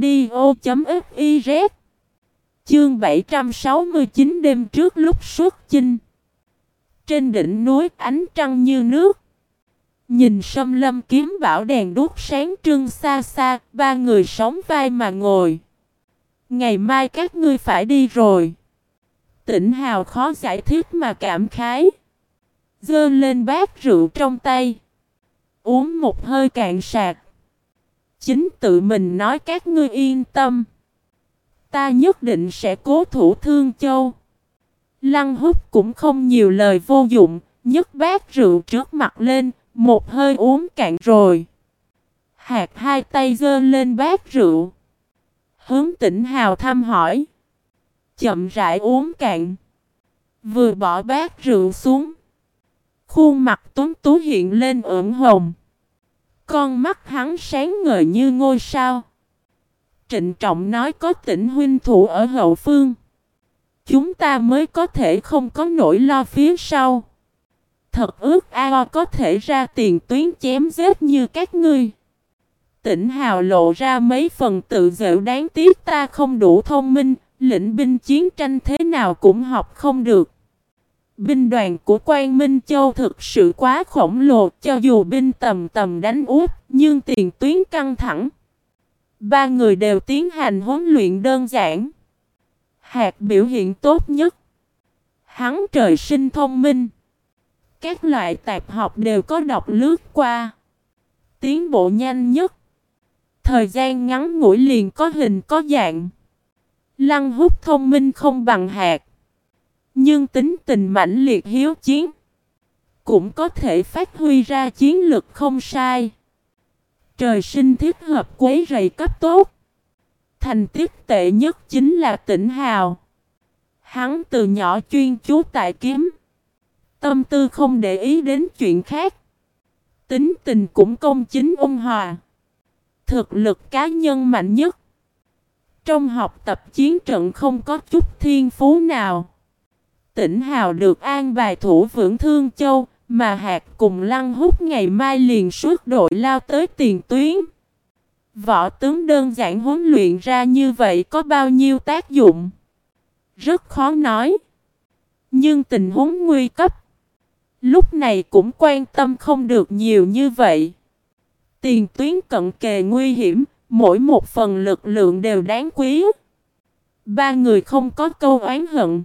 audio.fiz. Chương bảy trăm sáu mươi chín đêm trước lúc xuất chinh. Trên đỉnh núi ánh trăng như nước. Nhìn Sâm Lâm kiếm bảo đèn đuốc sáng trưng xa xa, ba người sóng vai mà ngồi. Ngày mai các ngươi phải đi rồi. Tĩnh Hào khó giải thích mà cảm khái. Giơ lên bát rượu trong tay. Uống một hơi cạn sạc. Chính tự mình nói các ngươi yên tâm. Ta nhất định sẽ cố thủ Thương Châu. Lăng Húc cũng không nhiều lời vô dụng. Nhấc bát rượu trước mặt lên. Một hơi uống cạn rồi. Hạt hai tay giơ lên bát rượu. Hướng Tĩnh Hào thăm hỏi. Chậm rãi uống cạn. Vừa bỏ bát rượu xuống. Khuôn mặt tuấn tú hiện lên ửng hồng. Con mắt hắn sáng ngời như ngôi sao. Trịnh trọng nói có Tĩnh huynh thủ ở hậu phương. Chúng ta mới có thể không có nỗi lo phía sau. Thật ước ao có thể ra tiền tuyến chém giết như các ngươi. Tĩnh Hào lộ ra mấy phần tự giễu đáng tiếc ta không đủ thông minh. Lĩnh binh chiến tranh thế nào cũng học không được. Binh đoàn của Quang Minh Châu thực sự quá khổng lồ. Cho dù binh tầm tầm đánh úp, nhưng tiền tuyến căng thẳng. Ba người đều tiến hành huấn luyện đơn giản. Hạt biểu hiện tốt nhất. Hắn trời sinh thông minh. Các loại tạp học đều có đọc lướt qua. Tiến bộ nhanh nhất. Thời gian ngắn ngủi liền có hình có dạng. Lăng Húc thông minh không bằng Hạt. Nhưng tính tình mãnh liệt hiếu chiến. Cũng có thể phát huy ra chiến lực không sai. Trời sinh thích hợp quấy rầy cấp tốt. Thành tích tệ nhất chính là Tĩnh Hào. Hắn từ nhỏ chuyên chú tại kiếm. Tâm tư không để ý đến chuyện khác. Tính tình cũng công chính ôn hòa. Thực lực cá nhân mạnh nhất. Trong học tập chiến trận không có chút thiên phú nào. Tĩnh Hào được an bài thủ vững Thương Châu, mà Hạt cùng Lăng Húc ngày mai liền suốt đội lao tới tiền tuyến. Võ tướng đơn giản huấn luyện ra như vậy có bao nhiêu tác dụng? Rất khó nói. Nhưng tình huống nguy cấp. Lúc này cũng quan tâm không được nhiều như vậy. Tiền tuyến cận kề nguy hiểm, mỗi một phần lực lượng đều đáng quý. Ba người không có câu oán hận.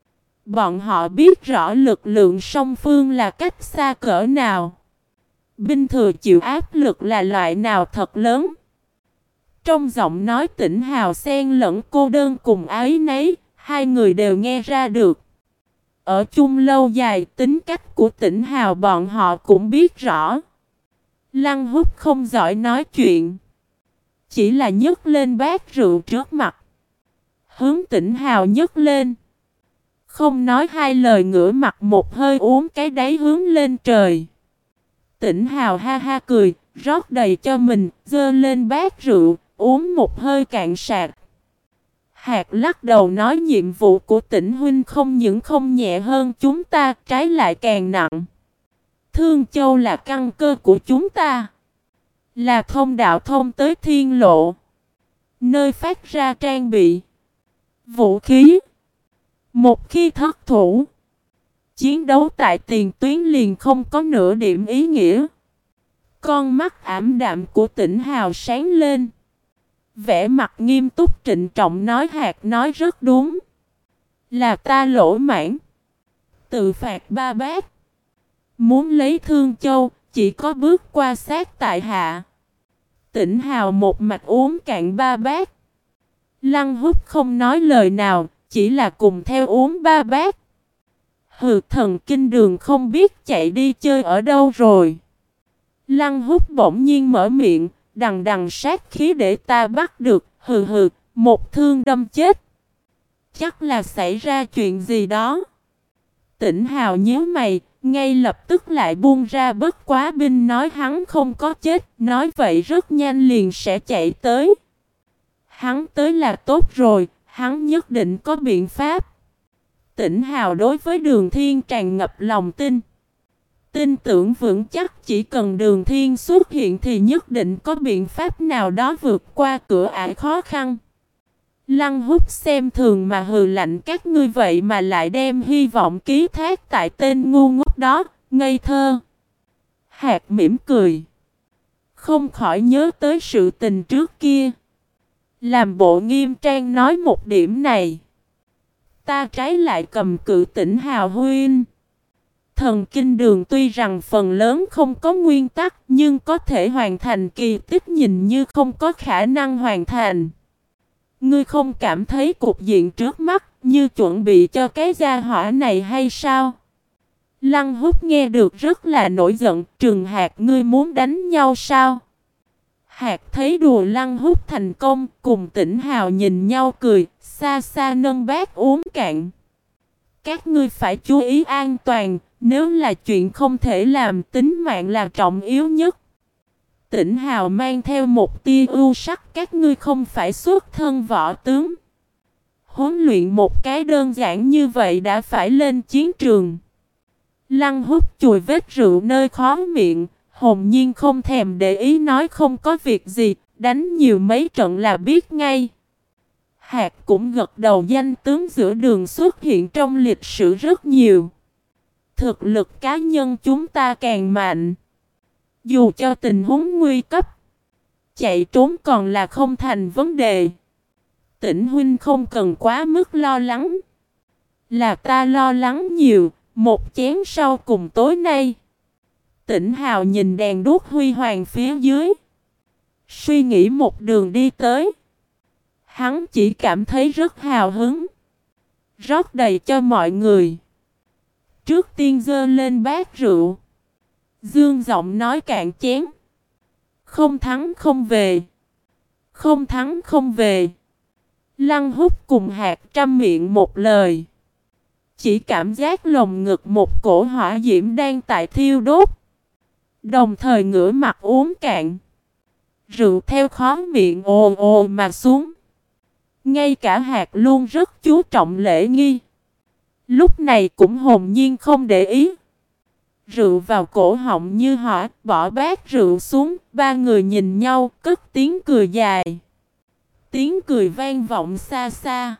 Bọn họ biết rõ lực lượng song phương là cách xa cỡ nào. Binh thừa chịu áp lực là loại nào thật lớn. Trong giọng nói Tĩnh Hào xen lẫn cô đơn cùng áy náy, hai người đều nghe ra được. Ở chung lâu dài, tính cách của Tĩnh Hào bọn họ cũng biết rõ. Lăng Húc không giỏi nói chuyện. Chỉ là nhấc lên bát rượu trước mặt. Hướng Tĩnh Hào nhấc lên. Không nói hai lời ngửa mặt một hơi uống cái đáy hướng lên trời. Tĩnh Hào ha ha cười, rót đầy cho mình, dơ lên bát rượu, uống một hơi cạn sạc. Hạt lắc đầu nói nhiệm vụ của Tĩnh huynh không những không nhẹ hơn chúng ta, trái lại càng nặng. Thương Châu là căn cơ của chúng ta. Là thông đạo thông tới thiên lộ. Nơi phát ra trang bị. Vũ khí. Một khi thất thủ. Chiến đấu tại tiền tuyến liền không có nửa điểm ý nghĩa. Con mắt ảm đạm của Tĩnh Hào sáng lên. Vẻ mặt nghiêm túc trịnh trọng nói Hạt nói rất đúng. Là ta lỗ mãn. Tự phạt ba bát. Muốn lấy Thương Châu, chỉ có bước qua sát tại hạ. Tĩnh Hào một mạch uống cạn ba bát. Lăng Húc không nói lời nào, chỉ là cùng theo uống ba bát. Hừ, thần kinh đường không biết chạy đi chơi ở đâu rồi. Lăng Húc bỗng nhiên mở miệng, đằng đằng sát khí để ta bắt được, hừ hừ, một thương đâm chết. Chắc là xảy ra chuyện gì đó. Tỉnh Hào nhíu mày, ngay lập tức lại buông ra bất quá binh nói hắn không có chết, nói vậy rất nhanh liền sẽ chạy tới. Hắn tới là tốt rồi, hắn nhất định có biện pháp. Tỉnh Hào đối với Đường Thiên tràn ngập lòng tin. Tin tưởng vững chắc chỉ cần Đường Thiên xuất hiện thì nhất định có biện pháp nào đó vượt qua cửa ải khó khăn. Lăng Húc xem thường mà hừ lạnh các ngươi vậy mà lại đem hy vọng ký thác tại tên ngu ngốc đó, ngây thơ. Hạt mỉm cười. Không khỏi nhớ tới sự tình trước kia. Làm bộ nghiêm trang nói một điểm này. Ta trái lại cầm cự Tỉnh Hào huynh. Thần kinh đường tuy rằng phần lớn không có nguyên tắc nhưng có thể hoàn thành kỳ tích nhìn như không có khả năng hoàn thành. Ngươi không cảm thấy cục diện trước mắt như chuẩn bị cho cái gia hỏa này hay sao? Lăng Húc nghe được rất là nổi giận, Trừng Hạt ngươi muốn đánh nhau sao? Hạt thấy đùa Lăng Húc thành công, cùng Tỉnh Hào nhìn nhau cười, xa xa nâng bát uống cạn. Các ngươi phải chú ý an toàn, nếu là chuyện không thể làm, tính mạng là trọng yếu nhất. Tỉnh Hào mang theo một tia ưu sắc, các ngươi không phải xuất thân võ tướng. Huấn luyện một cái đơn giản như vậy đã phải lên chiến trường. Lăng Húc chùi vết rượu nơi khó miệng, hồn nhiên không thèm để ý nói không có việc gì, đánh nhiều mấy trận là biết ngay. Hạt cũng gật đầu, danh tướng giữa đường xuất hiện trong lịch sử rất nhiều. Thực lực cá nhân chúng ta càng mạnh. Dù cho tình huống nguy cấp, chạy trốn còn là không thành vấn đề. Tỉnh huynh không cần quá mức lo lắng. Là ta lo lắng nhiều, một chén sau cùng tối nay. Tỉnh Hào nhìn đèn đuốc huy hoàng phía dưới. Suy nghĩ một đường đi tới. Hắn chỉ cảm thấy rất hào hứng. Rót đầy cho mọi người. Trước tiên giơ lên bát rượu. Dương giọng nói cạn chén. Không thắng không về. Không thắng không về. Lăng Húc cùng Hạt trăm miệng một lời. Chỉ cảm giác lồng ngực một cổ hỏa diễm đang tại thiêu đốt. Đồng thời ngửa mặt uống cạn. Rượu theo khóe miệng ồ ồ mà xuống. Ngay cả Hạt luôn rất chú trọng lễ nghi. Lúc này cũng hồn nhiên không để ý. Rượu vào cổ họng như hỏa, bỏ bát rượu xuống, ba người nhìn nhau, cất tiếng cười dài. Tiếng cười vang vọng xa xa.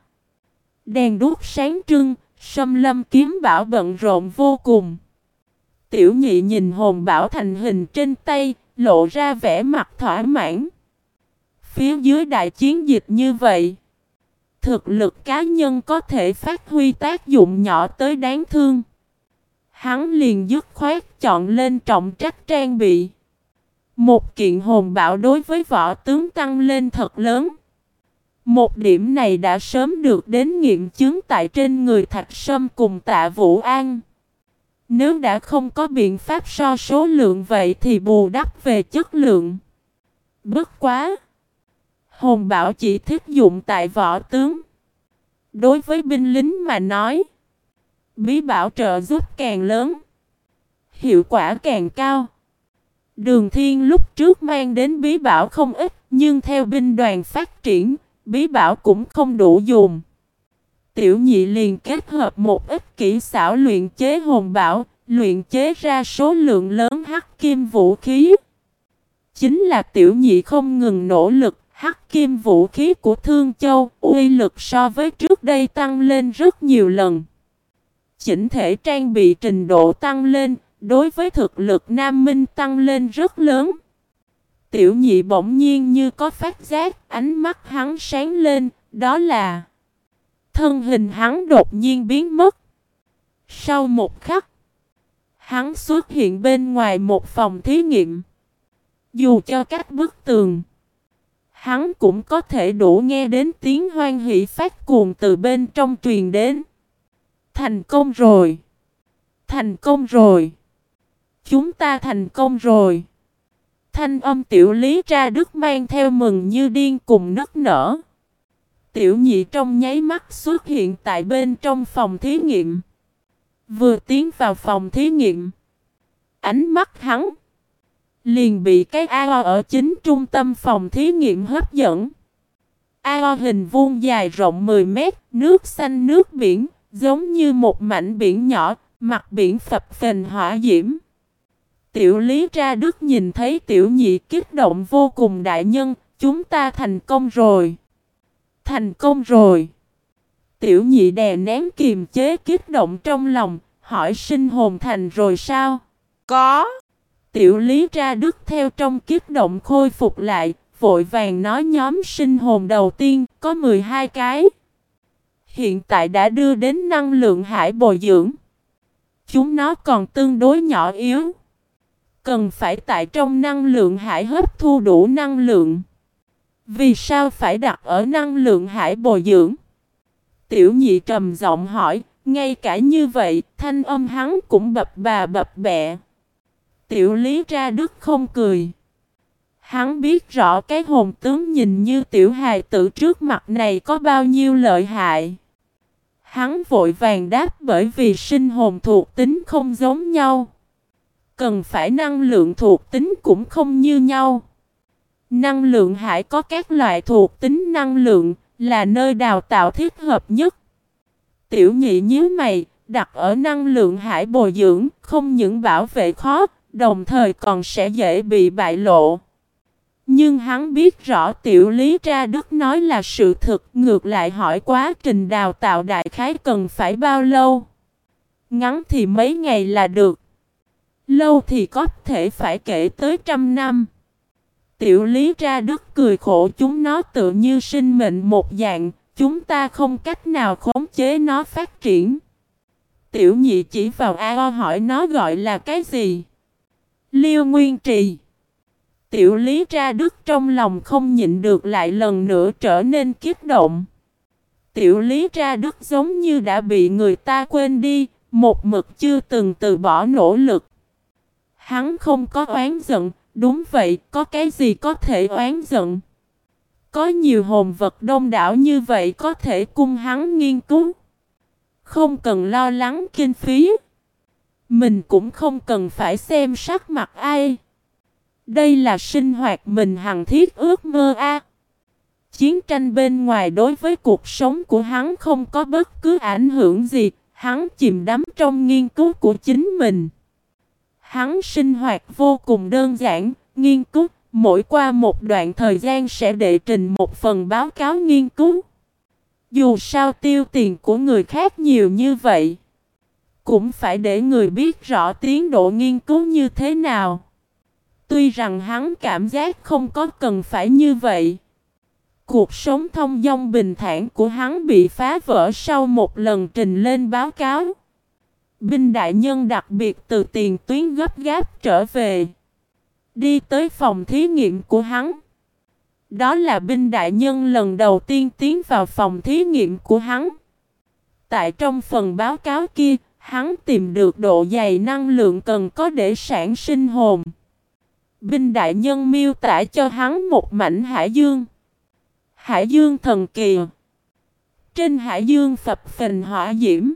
Đèn đuốc sáng trưng, Sâm Lâm kiếm bảo bận rộn vô cùng. Tiểu nhị nhìn hồn bảo thành hình trên tay, lộ ra vẻ mặt thỏa mãn. Phía dưới đại chiến dịch như vậy, thực lực cá nhân có thể phát huy tác dụng nhỏ tới đáng thương. Hắn liền dứt khoát chọn lên trọng trách trang bị. Một kiện hồn bảo đối với võ tướng tăng lên thật lớn. Một điểm này đã sớm được đến nghiệm chứng tại trên người Thạch Sâm cùng Tạ Vũ An. Nếu đã không có biện pháp so số lượng vậy thì bù đắp về chất lượng. Bất quá! Hồn bảo chỉ thích dụng tại võ tướng. Đối với binh lính mà nói, bí bảo trợ giúp càng lớn, hiệu quả càng cao. Đường Thiên lúc trước mang đến bí bảo không ít, nhưng theo binh đoàn phát triển, bí bảo cũng không đủ dùng. Tiểu nhị liền kết hợp một ít kỹ xảo luyện chế hồn bảo, luyện chế ra số lượng lớn hắc kim vũ khí. Chính là tiểu nhị không ngừng nỗ lực, hắc kim vũ khí của Thương Châu, uy lực so với trước đây tăng lên rất nhiều lần. Chỉnh thể trang bị trình độ tăng lên, đối với thực lực Nam Minh tăng lên rất lớn. Tiểu nhị bỗng nhiên như có phát giác, ánh mắt hắn sáng lên, đó là thân hình hắn đột nhiên biến mất. Sau một khắc, hắn xuất hiện bên ngoài một phòng thí nghiệm. Dù cho cách bức tường, hắn cũng có thể đủ nghe đến tiếng hoan hỷ phát cuồng từ bên trong truyền đến. Thành công rồi! Thành công rồi! Chúng ta thành công rồi! Thanh âm tiểu lý tra đức mang theo mừng như điên cùng nức nở. Tiểu nhị trong nháy mắt xuất hiện tại bên trong phòng thí nghiệm. Vừa tiến vào phòng thí nghiệm, ánh mắt hắn liền bị cái ao ở chính trung tâm phòng thí nghiệm hấp dẫn. Ao hình vuông dài rộng mười mét, nước xanh nước biển, giống như một mảnh biển nhỏ, mặt biển phập phình hỏa diễm. Tiểu Lý Tra Đức nhìn thấy Tiểu Nhị kích động vô cùng. Đại nhân, chúng ta thành công rồi. Thành công rồi. Tiểu Nhị đè nén kiềm chế kích động trong lòng, hỏi sinh hồn thành rồi sao? Có. Tiểu Lý Tra Đức theo trong kích động khôi phục lại, vội vàng nói nhóm sinh hồn đầu tiên có mười hai cái. Hiện tại đã đưa đến năng lượng hải bồi dưỡng. Chúng nó còn tương đối nhỏ yếu. Cần phải tại trong năng lượng hải hấp thu đủ năng lượng. Vì sao phải đặt ở năng lượng hải bồi dưỡng? Tiểu Nhị trầm giọng hỏi, ngay cả như vậy, thanh âm hắn cũng bập bà bập bẹ. Tiểu Lý Tra Đức không cười. Hắn biết rõ cái hồn tướng nhìn như tiểu hài tử trước mặt này có bao nhiêu lợi hại. Hắn vội vàng đáp bởi vì sinh hồn thuộc tính không giống nhau. Cần phải năng lượng thuộc tính cũng không như nhau. Năng lượng hải có các loại thuộc tính năng lượng, là nơi đào tạo thích hợp nhất. Tiểu Nhị nhíu mày, đặt ở năng lượng hải bồi dưỡng, không những bảo vệ khó, đồng thời còn sẽ dễ bị bại lộ. Nhưng hắn biết rõ Tiểu Lý Tra Đức nói là sự thực, ngược lại hỏi quá trình đào tạo đại khái cần phải bao lâu. Ngắn thì mấy ngày là được. Lâu thì có thể phải kể tới trăm năm. Tiểu Lý Tra Đức cười khổ, chúng nó tự như sinh mệnh một dạng, chúng ta không cách nào khống chế nó phát triển. Tiểu Nhị chỉ vào ao hỏi nó gọi là cái gì? Liêu Nguyên Trì. Tiểu Lý Tra Đức trong lòng không nhịn được lại lần nữa trở nên kích động. Tiểu Lý Tra Đức giống như đã bị người ta quên đi, một mực chưa từng từ bỏ nỗ lực. Hắn không có oán giận, đúng vậy, có cái gì có thể oán giận. Có nhiều hồn vật đông đảo như vậy có thể cung hắn nghiên cứu. Không cần lo lắng kinh phí. Mình cũng không cần phải xem sắc mặt ai. Đây là sinh hoạt mình hằng thiết ước mơ a. Chiến tranh bên ngoài đối với cuộc sống của hắn không có bất cứ ảnh hưởng gì. Hắn chìm đắm trong nghiên cứu của chính mình. Hắn sinh hoạt vô cùng đơn giản, nghiên cứu, mỗi qua một đoạn thời gian sẽ đệ trình một phần báo cáo nghiên cứu. Dù sao tiêu tiền của người khác nhiều như vậy, cũng phải để người biết rõ tiến độ nghiên cứu như thế nào. Tuy rằng hắn cảm giác không có cần phải như vậy. Cuộc sống thông dong bình thản của hắn bị phá vỡ sau một lần trình lên báo cáo. Binh đại nhân đặc biệt từ tiền tuyến gấp gáp trở về. Đi tới phòng thí nghiệm của hắn. Đó là binh đại nhân lần đầu tiên tiến vào phòng thí nghiệm của hắn. Tại trong phần báo cáo kia, hắn tìm được độ dày năng lượng cần có để sản sinh hồn. Binh đại nhân miêu tả cho hắn một mảnh hải dương. Hải dương thần kỳ. Trên hải dương phập phình hỏa diễm.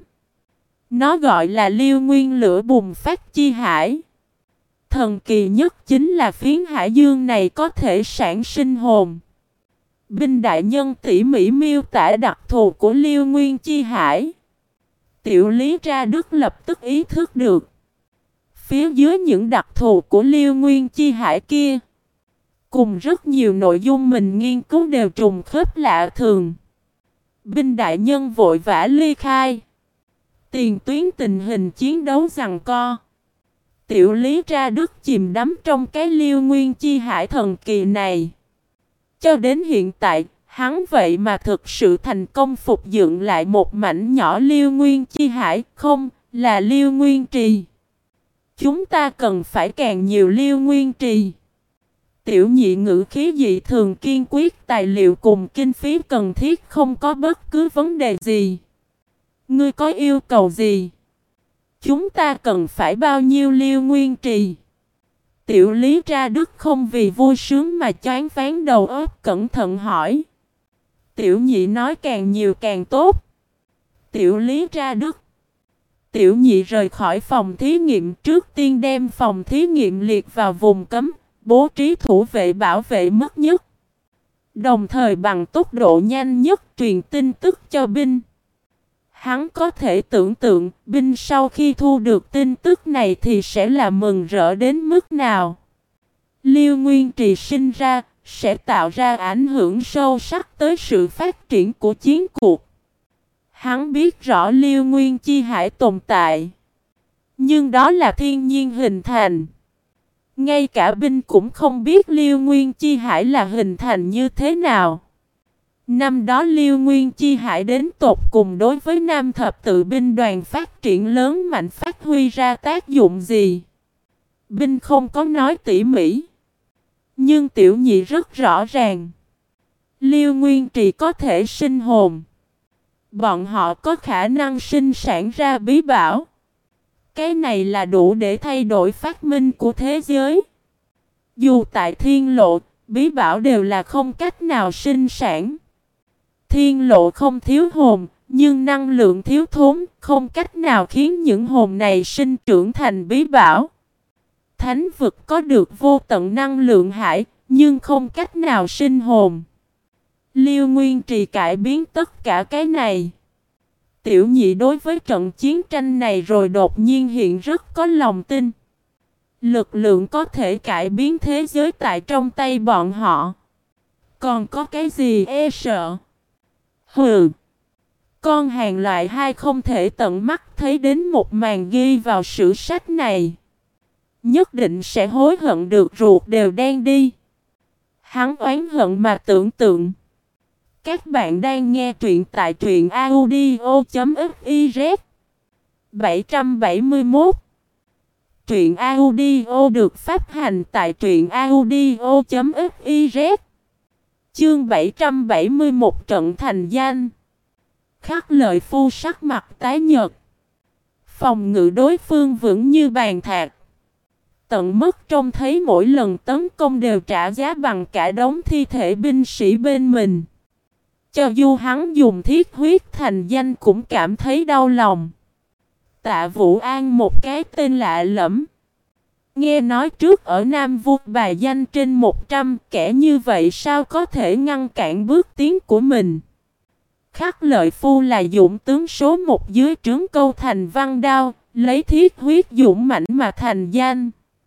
Nó gọi là liêu nguyên lửa bùng phát chi hải. Thần kỳ nhất chính là phiến hải dương này có thể sản sinh hồn. Binh đại nhân tỉ mỉ miêu tả đặc thù của liêu nguyên chi hải. Tiểu Lý Tra Đức lập tức ý thức được. Phía dưới những đặc thù của liêu nguyên chi hải kia, cùng rất nhiều nội dung mình nghiên cứu đều trùng khớp lạ thường. Binh đại nhân vội vã ly khai. Tiền tuyến tình hình chiến đấu giằng co. Tiểu Lý Tra Đức chìm đắm trong cái liêu nguyên chi hải thần kỳ này. Cho đến hiện tại, hắn vậy mà thực sự thành công phục dựng lại một mảnh nhỏ liêu nguyên chi hải, không, là liêu nguyên trì. Chúng ta cần phải càng nhiều liêu nguyên trì. Tiểu Nhị ngữ khí dị thường kiên quyết, tài liệu cùng kinh phí cần thiết không có bất cứ vấn đề gì. Ngươi có yêu cầu gì? Chúng ta cần phải bao nhiêu liêu nguyên trì? Tiểu Lý Tra Đức không vì vui sướng mà choáng váng đầu óc, cẩn thận hỏi. Tiểu Nhị nói càng nhiều càng tốt. Tiểu Lý Tra Đức, Tiểu nhị rời khỏi phòng thí nghiệm, trước tiên đem phòng thí nghiệm liệt vào vùng cấm, bố trí thủ vệ bảo vệ mức nhất. Đồng thời bằng tốc độ nhanh nhất truyền tin tức cho binh. Hắn có thể tưởng tượng binh sau khi thu được tin tức này thì sẽ là mừng rỡ đến mức nào. Liêu Nguyên Trì sinh ra sẽ tạo ra ảnh hưởng sâu sắc tới sự phát triển của chiến cuộc. Hắn biết rõ Liêu Nguyên Chi Hải tồn tại. Nhưng đó là thiên nhiên hình thành. Ngay cả binh cũng không biết Liêu Nguyên Chi Hải là hình thành như thế nào. Năm đó Liêu Nguyên Chi Hải đến tột cùng đối với Nam Thập Tự binh đoàn phát triển lớn mạnh phát huy ra tác dụng gì? Binh không có nói tỉ mỉ. Nhưng tiểu nhị rất rõ ràng. Liêu Nguyên Trì có thể sinh hồn. Bọn họ có khả năng sinh sản ra bí bảo. Cái này là đủ để thay đổi phát minh của thế giới. Dù tại thiên lộ, bí bảo đều là không cách nào sinh sản. Thiên lộ không thiếu hồn, nhưng năng lượng thiếu thốn, không cách nào khiến những hồn này sinh trưởng thành bí bảo. Thánh vực có được vô tận năng lượng hải, nhưng không cách nào sinh hồn. Liêu Nguyên Trì cải biến tất cả cái này. Tiểu nhị đối với trận chiến tranh này rồi đột nhiên hiện rất có lòng tin. Lực lượng có thể cải biến thế giới tại trong tay bọn họ. Còn có cái gì e sợ? Hừ. Con hàng loại hai không thể tận mắt thấy đến một màn ghi vào sử sách này. Nhất định sẽ hối hận được ruột đều đen đi. Hắn oán hận mà tưởng tượng. Các bạn đang nghe truyện tại truyện audio chấm fiz. bảy trăm bảy mươi mốt. Truyện audio được phát hành tại truyện audio chấm fiz. Chương bảy trăm bảy mươi mốt trận thành danh. Khắc Lợi Phu sắc mặt tái nhợt. Phòng ngự đối phương vững như bàn thạch. Tận mất trông thấy mỗi lần tấn công đều trả giá bằng cả đống thi thể binh sĩ bên mình. Cho dù hắn dùng thiết huyết thành danh cũng cảm thấy đau lòng. Tạ Vũ An một cái tên lạ lẫm. Nghe nói trước ở Nam Vu bài danh trên một trăm, kẻ như vậy sao có thể ngăn cản bước tiến của mình. Khắc Lợi Phu là dũng tướng số một dưới trướng Câu Thành Văn Đao, lấy thiết huyết dũng mãnh mà thành danh.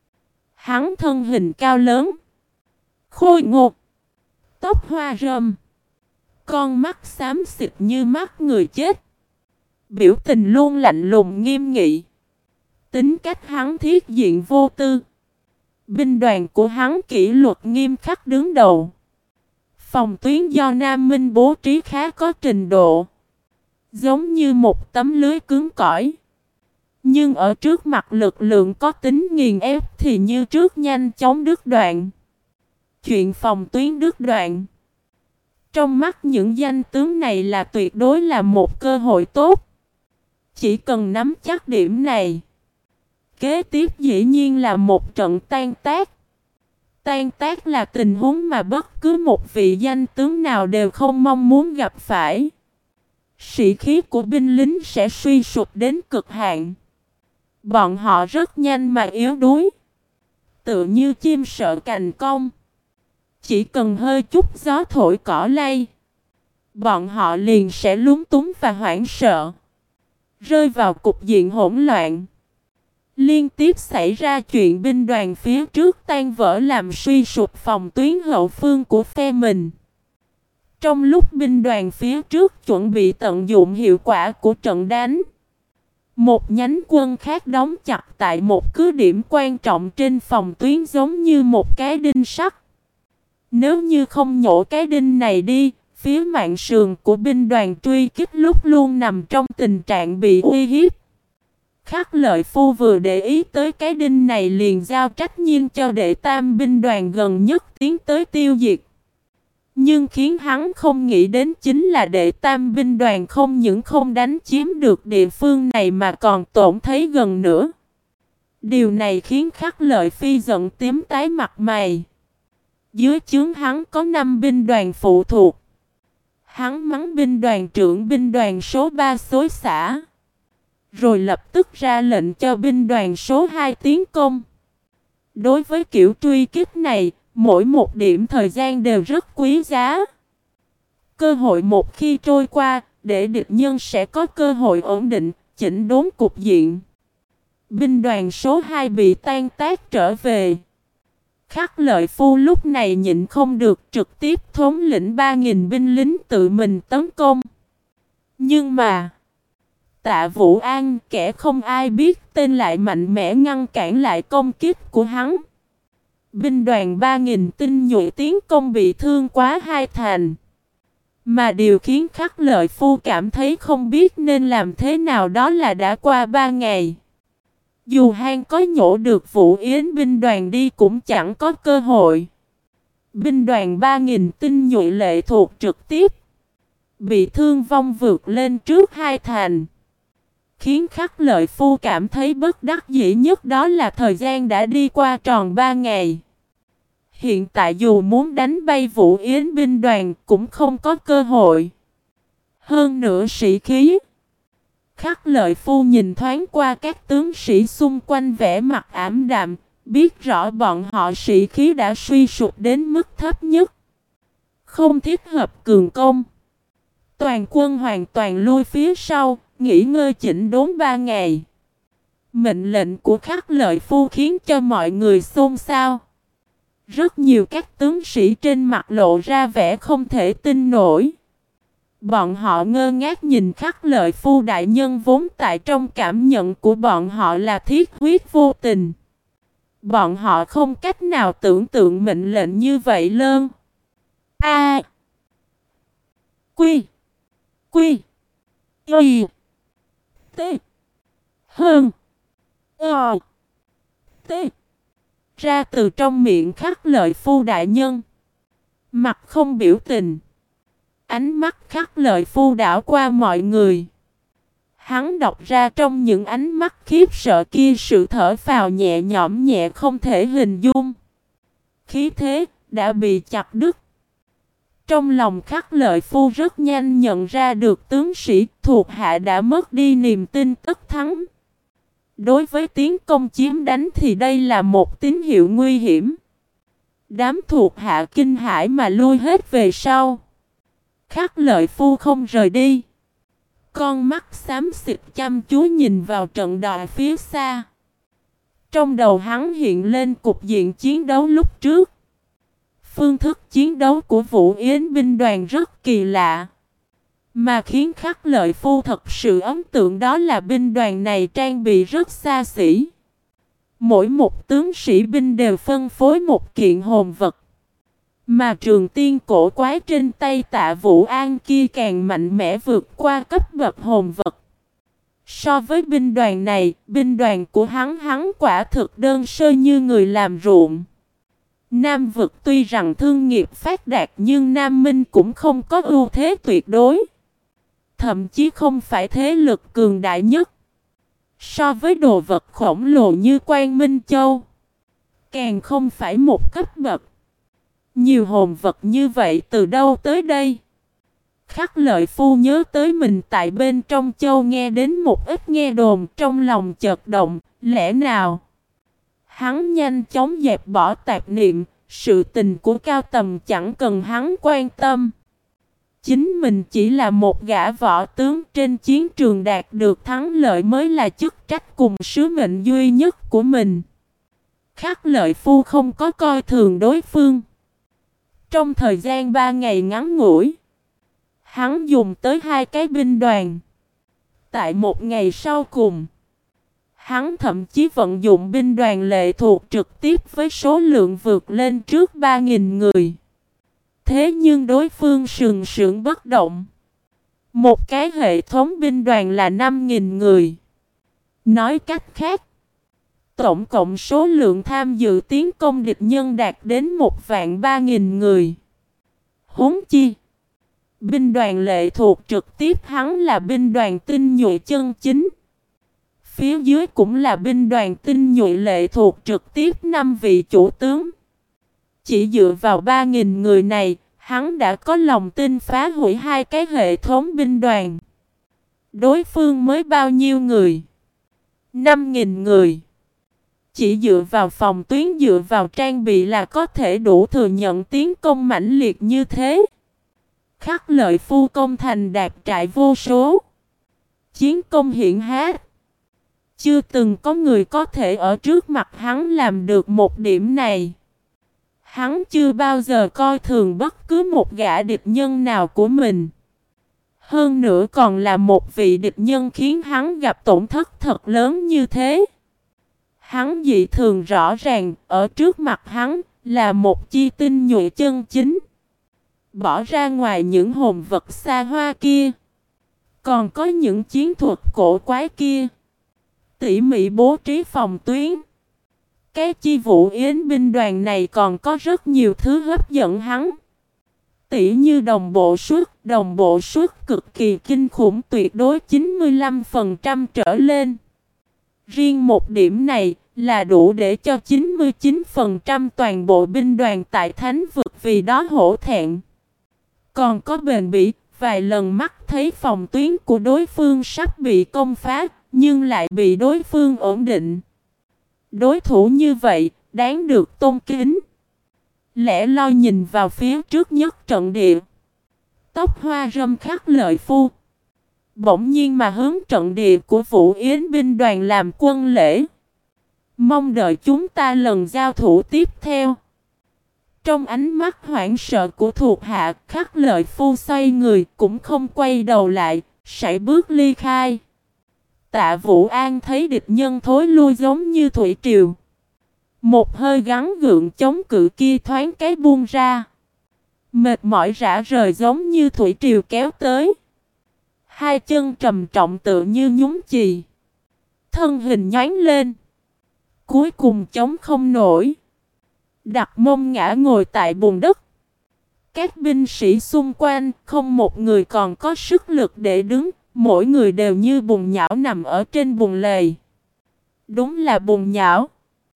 Hắn thân hình cao lớn, khôi ngột, tóc hoa râm, con mắt xám xịt như mắt người chết. Biểu tình luôn lạnh lùng nghiêm nghị. Tính cách hắn thiết diện vô tư. Binh đoàn của hắn kỷ luật nghiêm khắc đứng đầu. Phòng tuyến do Nam Minh bố trí khá có trình độ. Giống như một tấm lưới cứng cỏi. Nhưng ở trước mặt lực lượng có tính nghiền ép thì như trước nhanh chóng đứt đoạn. Chuyện phòng tuyến đứt đoạn. Trong mắt những danh tướng này là tuyệt đối là một cơ hội tốt. Chỉ cần nắm chắc điểm này. Kế tiếp dĩ nhiên là một trận tan tác. Tan tác là tình huống mà bất cứ một vị danh tướng nào đều không mong muốn gặp phải. Sĩ khí của binh lính sẽ suy sụp đến cực hạn. Bọn họ rất nhanh mà yếu đuối. Tựa như chim sợ cành cong. Chỉ cần hơi chút gió thổi cỏ lay. Bọn họ liền sẽ lúng túng và hoảng sợ. Rơi vào cục diện hỗn loạn. Liên tiếp xảy ra chuyện binh đoàn phía trước tan vỡ làm suy sụp phòng tuyến hậu phương của phe mình. Trong lúc binh đoàn phía trước chuẩn bị tận dụng hiệu quả của trận đánh, một nhánh quân khác đóng chặt tại một cứ điểm quan trọng trên phòng tuyến giống như một cái đinh sắt. Nếu như không nhổ cái đinh này đi, phía mạn sườn của binh đoàn truy kích lúc luôn nằm trong tình trạng bị uy hiếp. Khắc Lợi Phu vừa để ý tới cái đinh này liền giao trách nhiệm cho đệ tam binh đoàn gần nhất tiến tới tiêu diệt. Nhưng khiến hắn không nghĩ đến chính là đệ tam binh đoàn không những không đánh chiếm được địa phương này mà còn tổn thấy gần nữa. Điều này khiến Khắc Lợi Phi giận tím tái mặt mày. Dưới trướng hắn có năm binh đoàn phụ thuộc. Hắn mắng binh đoàn trưởng binh đoàn số ba xối xả. rồi lập tức ra lệnh cho binh đoàn số hai tiến công. Đối với kiểu truy kích này, mỗi một điểm thời gian đều rất quý giá. Cơ hội một khi trôi qua, để địch nhân sẽ có cơ hội ổn định, chỉnh đốn cục diện. Binh đoàn số hai bị tan tác trở về. Khắc Lợi Phu lúc này nhịn không được, trực tiếp thống lĩnh ba nghìn binh lính tự mình tấn công. Nhưng mà Tạ Vũ An, kẻ không ai biết tên, lại mạnh mẽ ngăn cản lại công kích của hắn. Binh đoàn ba nghìn tinh nhuệ tiến công bị thương quá hai thành. Mà điều khiến Khắc Lợi Phu cảm thấy không biết nên làm thế nào đó là đã qua ba ngày. Dù hang có nhổ được Vũ Yến binh đoàn đi cũng chẳng có cơ hội. Binh đoàn ba nghìn tinh nhuệ lệ thuộc trực tiếp bị thương vong vượt lên trước hai thành. Khiến Khắc Lợi Phu cảm thấy bất đắc dĩ nhất đó là thời gian đã đi qua tròn ba ngày. Hiện tại dù muốn đánh bay Vũ Yến binh đoàn cũng không có cơ hội. Hơn nữa sĩ khí. Khắc Lợi Phu nhìn thoáng qua các tướng sĩ xung quanh vẻ mặt ảm đạm, biết rõ bọn họ sĩ khí đã suy sụp đến mức thấp nhất. Không thích hợp cường công. Toàn quân hoàn toàn lui phía sau, nghỉ ngơi chỉnh đốn ba ngày. Mệnh lệnh của Khắc Lợi Phu khiến cho mọi người xôn xao. Rất nhiều các tướng sĩ trên mặt lộ ra vẻ không thể tin nổi. Bọn họ ngơ ngác nhìn Khắc Lợi Phu đại nhân vốn tại trong cảm nhận của bọn họ là thiết huyết vô tình. Bọn họ không cách nào tưởng tượng mệnh lệnh như vậy lơn. A. Quy. Quy. Y. T. Hơn. Ờ. T. Ra từ trong miệng Khắc Lợi Phu đại nhân. Mặt không biểu tình. Ánh mắt Khắc Lợi Phu đảo qua mọi người. Hắn đọc ra trong những ánh mắt khiếp sợ kia sự thở phào nhẹ nhõm nhẹ không thể hình dung. Khí thế đã bị chặt đứt. Trong lòng Khắc Lợi Phu rất nhanh nhận ra được tướng sĩ thuộc hạ đã mất đi niềm tin tất thắng. Đối với tiến công chiếm đánh thì đây là một tín hiệu nguy hiểm. Đám thuộc hạ kinh hãi mà lui hết về sau. Khắc Lợi Phu không rời đi. Con mắt xám xịt chăm chú nhìn vào trận đòi phía xa. Trong đầu hắn hiện lên cục diện chiến đấu lúc trước. Phương thức chiến đấu của Vũ Yến binh đoàn rất kỳ lạ. Mà khiến Khắc Lợi Phu thật sự ấn tượng đó là binh đoàn này trang bị rất xa xỉ. Mỗi một tướng sĩ binh đều phân phối một kiện hồn vật. Mà trường tiên cổ quái trên tay Tạ Vũ An kia càng mạnh mẽ vượt qua cấp bậc hồn vật. So với binh đoàn này, binh đoàn của hắn hắn quả thực đơn sơ như người làm ruộng. Nam vực tuy rằng thương nghiệp phát đạt nhưng Nam Minh cũng không có ưu thế tuyệt đối. Thậm chí không phải thế lực cường đại nhất. So với đồ vật khổng lồ như Quang Minh Châu, càng không phải một cấp bậc. Nhiều hồn vật như vậy từ đâu tới đây? Khắc Lợi Phu nhớ tới mình tại bên trong châu nghe đến một ít nghe đồn, trong lòng chợt động, lẽ nào? Hắn nhanh chóng dẹp bỏ tạp niệm, sự tình của cao tầm chẳng cần hắn quan tâm. Chính mình chỉ là một gã võ tướng trên chiến trường đạt được thắng lợi mới là chức trách cùng sứ mệnh duy nhất của mình. Khắc Lợi Phu không có coi thường đối phương. Trong thời gian ba ngày ngắn ngủi, hắn dùng tới hai cái binh đoàn. Tại một ngày sau cùng, hắn thậm chí vận dụng binh đoàn lệ thuộc trực tiếp với số lượng vượt lên trước ba nghìn người. Thế nhưng đối phương sừng sững bất động. Một cái hệ thống binh đoàn là năm nghìn người. Nói cách khác, tổng cộng số lượng tham dự tiến công địch nhân đạt đến một vạn ba nghìn người. Huống chi, binh đoàn lệ thuộc trực tiếp hắn là binh đoàn tinh nhuệ chân chính. Phía dưới cũng là binh đoàn tinh nhuệ lệ thuộc trực tiếp năm vị chủ tướng. Chỉ dựa vào ba nghìn người này, hắn đã có lòng tin phá hủy hai cái hệ thống binh đoàn. Đối phương mới bao nhiêu người? năm nghìn người. Chỉ dựa vào phòng tuyến, dựa vào trang bị là có thể đủ thừa nhận tiến công mãnh liệt như thế. Khắc Lợi Phu công thành đạt trại vô số. Chiến công hiển hách. Chưa từng có người có thể ở trước mặt hắn làm được một điểm này. Hắn chưa bao giờ coi thường bất cứ một gã địch nhân nào của mình. Hơn nữa còn là một vị địch nhân khiến hắn gặp tổn thất thật lớn như thế. Hắn dị thường rõ ràng, ở trước mặt hắn là một chi tinh nhuệ chân chính. Bỏ ra ngoài những hồn vật xa hoa kia, còn có những chiến thuật cổ quái kia. Tỉ mỉ bố trí phòng tuyến. Cái chi Vũ Yến binh đoàn này còn có rất nhiều thứ hấp dẫn hắn. Tỉ như đồng bộ suất, đồng bộ suất cực kỳ kinh khủng, tuyệt đối chín mươi lăm phần trăm trở lên. Riêng một điểm này là đủ để cho chín mươi chín phần trăm toàn bộ binh đoàn tại Thánh vực vì đó hổ thẹn. Còn có bền bỉ, vài lần mắt thấy phòng tuyến của đối phương sắp bị công phá, nhưng lại bị đối phương ổn định. Đối thủ như vậy, đáng được tôn kính. Lẽ loi nhìn vào phía trước nhất trận địa. Tóc hoa râm Khắc Lợi Phu bỗng nhiên mà hướng trận địa của Vũ Yến binh đoàn làm quân lễ. Mong đợi chúng ta lần giao thủ tiếp theo. Trong ánh mắt hoảng sợ của thuộc hạ, Khắc Lợi Phu xoay người cũng không quay đầu lại, sải bước ly khai. Tạ Vũ An thấy địch nhân thối lui giống như thủy triều. Một hơi gắn gượng chống cự kia thoáng cái buông ra. Mệt mỏi rã rời giống như thủy triều kéo tới. Hai chân trầm trọng tựa như nhúng chì. Thân hình nhoáng lên. Cuối cùng chống không nổi. Đặt mông ngã ngồi tại bùn đất. Các binh sĩ xung quanh không một người còn có sức lực để đứng. Mỗi người đều như bùn nhão nằm ở trên bùn lầy. Đúng là bùn nhão.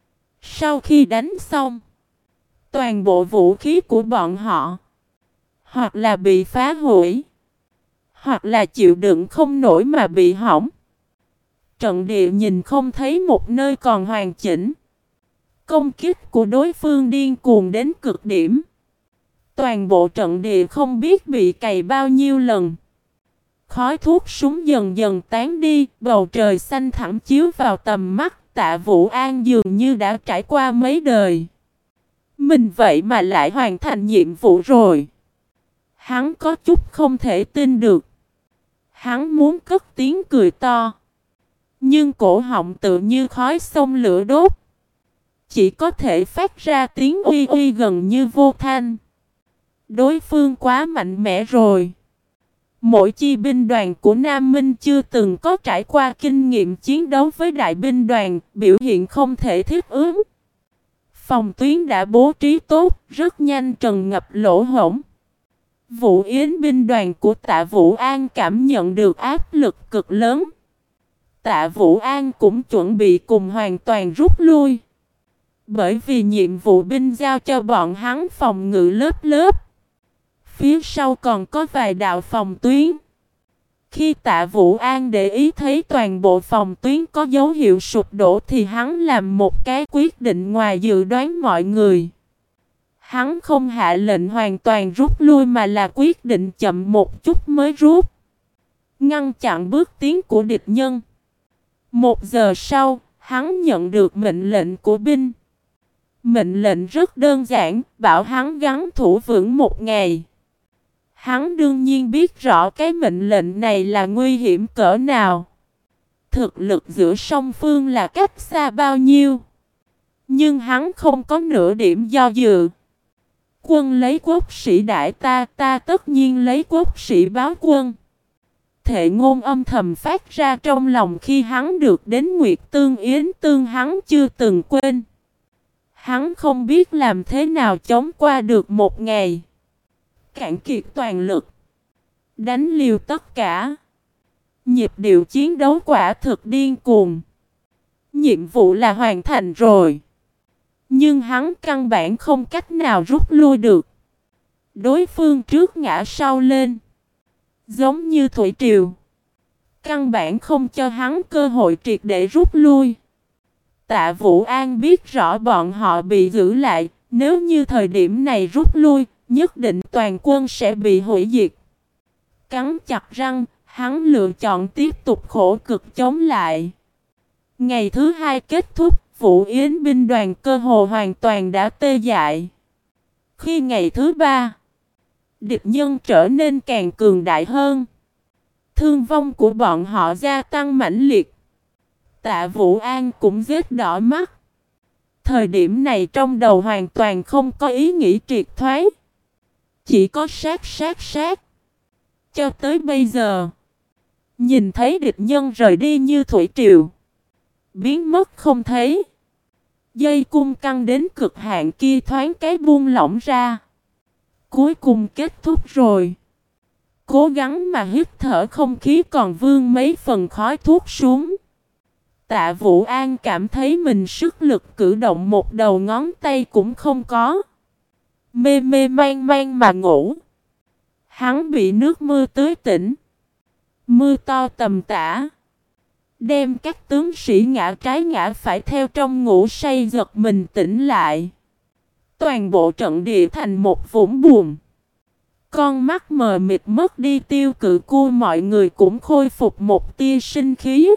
Sau khi đánh xong, toàn bộ vũ khí của bọn họ hoặc là bị phá hủy, hoặc là chịu đựng không nổi mà bị hỏng. Trận địa nhìn không thấy một nơi còn hoàn chỉnh. Công kích của đối phương điên cuồng đến cực điểm. Toàn bộ trận địa không biết bị cày bao nhiêu lần. Khói thuốc súng dần dần tán đi, bầu trời xanh thẳm chiếu vào tầm mắt. Tạ Vũ An dường như đã trải qua mấy đời. Mình vậy mà lại hoàn thành nhiệm vụ rồi. Hắn có chút không thể tin được. Hắn muốn cất tiếng cười to. Nhưng cổ họng tự như khói sông lửa đốt. Chỉ có thể phát ra tiếng uy uy gần như vô thanh. Đối phương quá mạnh mẽ rồi. Mỗi chi binh đoàn của Nam Minh chưa từng có trải qua kinh nghiệm chiến đấu với đại binh đoàn, biểu hiện không thể thiết ứng. Phòng tuyến đã bố trí tốt, rất nhanh trần ngập lỗ hổng. Vũ Yến binh đoàn của Tạ Vũ An cảm nhận được áp lực cực lớn. Tạ Vũ An cũng chuẩn bị cùng hoàn toàn rút lui. Bởi vì nhiệm vụ binh giao cho bọn hắn phòng ngự lớp lớp. Phía sau còn có vài đạo phòng tuyến. Khi Tạ Vũ An để ý thấy toàn bộ phòng tuyến có dấu hiệu sụp đổ thì hắn làm một cái quyết định ngoài dự đoán mọi người. Hắn không hạ lệnh hoàn toàn rút lui mà là quyết định chậm một chút mới rút. Ngăn chặn bước tiến của địch nhân. Một giờ sau, hắn nhận được mệnh lệnh của binh. Mệnh lệnh rất đơn giản, bảo hắn gắng thủ vững một ngày. Hắn đương nhiên biết rõ cái mệnh lệnh này là nguy hiểm cỡ nào. Thực lực giữa song phương là cách xa bao nhiêu. Nhưng hắn không có nửa điểm do dự. Quân lấy quốc sĩ đại ta, ta tất nhiên lấy quốc sĩ báo quân. Thệ ngôn âm thầm phát ra trong lòng khi hắn được đến Nguyệt Tương Yến Tương hắn chưa từng quên. Hắn không biết làm thế nào chống qua được một ngày. Cạn kiệt toàn lực. Đánh liều tất cả. Nhịp điệu chiến đấu quả thực điên cuồng. Nhiệm vụ là hoàn thành rồi. Nhưng hắn căn bản không cách nào rút lui được. Đối phương trước ngã sau lên. Giống như thủy triều. Căn bản không cho hắn cơ hội triệt để rút lui. Tạ Vũ An biết rõ bọn họ bị giữ lại, nếu như thời điểm này rút lui, nhất định toàn quân sẽ bị hủy diệt. Cắn chặt răng, hắn lựa chọn tiếp tục khổ cực chống lại. Ngày thứ hai kết thúc, Vũ Yến binh đoàn cơ hồ hoàn toàn đã tê dại. Khi ngày thứ ba, địch nhân trở nên càng cường đại hơn. Thương vong của bọn họ gia tăng mãnh liệt. Tạ Vũ An cũng rết đỏ mắt. Thời điểm này trong đầu hoàn toàn không có ý nghĩ triệt thoái. Chỉ có sát sát sát. Cho tới bây giờ, nhìn thấy địch nhân rời đi như thủy triều, biến mất không thấy. Dây cung căng đến cực hạn kia thoáng cái buông lỏng ra. Cuối cùng kết thúc rồi. Cố gắng mà hít thở không khí còn vương mấy phần khói thuốc xuống. Tạ Vũ An cảm thấy mình sức lực cử động một đầu ngón tay cũng không có. Mê mê man man mà ngủ. Hắn bị nước mưa tưới tỉnh. Mưa to tầm tã. Đem các tướng sĩ ngã trái ngã phải theo trong ngủ say giật mình tỉnh lại. Toàn bộ trận địa thành một vũng buồn. Con mắt mờ mịt mất đi tiêu cự của mọi người cũng khôi phục một tia sinh khí.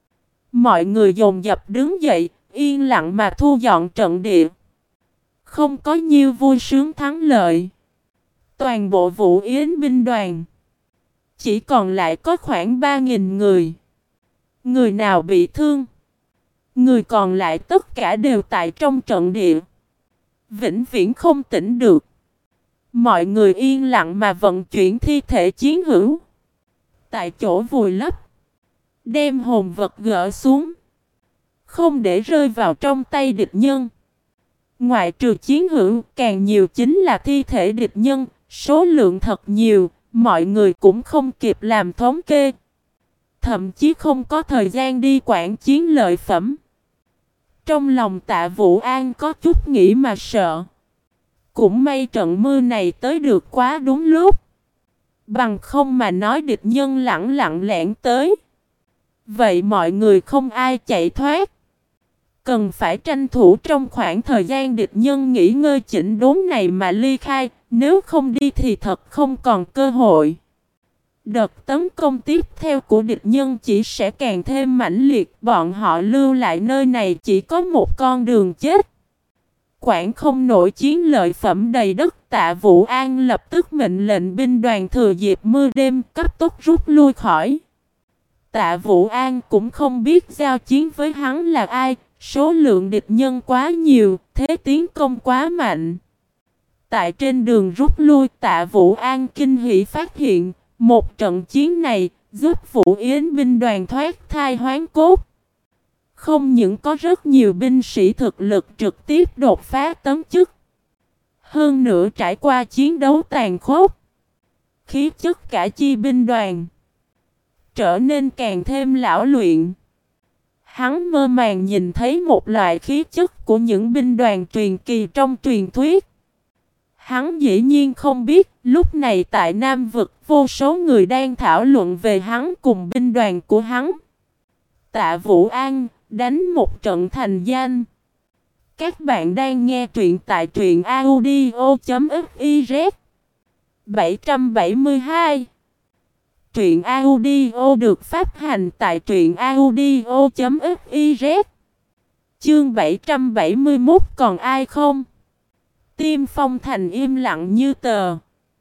Mọi người dồn dập đứng dậy, yên lặng mà thu dọn trận địa. Không có nhiều vui sướng thắng lợi. Toàn bộ Vũ Yến binh đoàn chỉ còn lại có khoảng ba nghìn người. Người nào bị thương, người còn lại tất cả đều tại trong trận địa, vĩnh viễn không tỉnh được. Mọi người yên lặng mà vận chuyển thi thể chiến hữu. Tại chỗ vùi lấp, đem hồn vật gỡ xuống, không để rơi vào trong tay địch nhân. Ngoại trừ chiến hữu, càng nhiều chính là thi thể địch nhân, số lượng thật nhiều, mọi người cũng không kịp làm thống kê. Thậm chí không có thời gian đi quản chiến lợi phẩm. Trong lòng Tạ Vũ An có chút nghĩ mà sợ. Cũng may trận mưa này tới được quá đúng lúc. Bằng không mà nói địch nhân lẳng lặng lẻn tới. Vậy mọi người không ai chạy thoát. Cần phải tranh thủ trong khoảng thời gian địch nhân nghỉ ngơi chỉnh đốn này mà ly khai. Nếu không đi thì thật không còn cơ hội. Đợt tấn công tiếp theo của địch nhân chỉ sẽ càng thêm mãnh liệt. Bọn họ lưu lại nơi này chỉ có một con đường chết. Quản không nổi chiến lợi phẩm đầy đất. Tạ Vũ An lập tức mệnh lệnh binh đoàn thừa dịp mưa đêm cấp tốc rút lui khỏi. Tạ Vũ An cũng không biết giao chiến với hắn là ai. Số lượng địch nhân quá nhiều, thế tiến công quá mạnh. Tại trên đường rút lui, Tạ Vũ An kinh hỉ phát hiện, một trận chiến này giúp Vũ Yến binh đoàn thoát thai hoán cốt. Không những có rất nhiều binh sĩ thực lực trực tiếp đột phá tấn chức. Hơn nữa trải qua chiến đấu tàn khốc, khí chất cả chi binh đoàn trở nên càng thêm lão luyện. Hắn mơ màng nhìn thấy một loại khí chất của những binh đoàn truyền kỳ trong truyền thuyết. Hắn dĩ nhiên không biết, lúc này tại Nam Vực vô số người đang thảo luận về hắn cùng binh đoàn của hắn. Tạ Vũ An, đánh một trận thành danh. Các bạn đang nghe truyện tại truyện audio chấm fiz. bảy trăm bảy mươi hai. Truyện audio được phát hành tại truyện audio chấm fiz. Chương bảy trăm bảy mươi mốt còn ai không? Tim Phong Thành im lặng như tờ.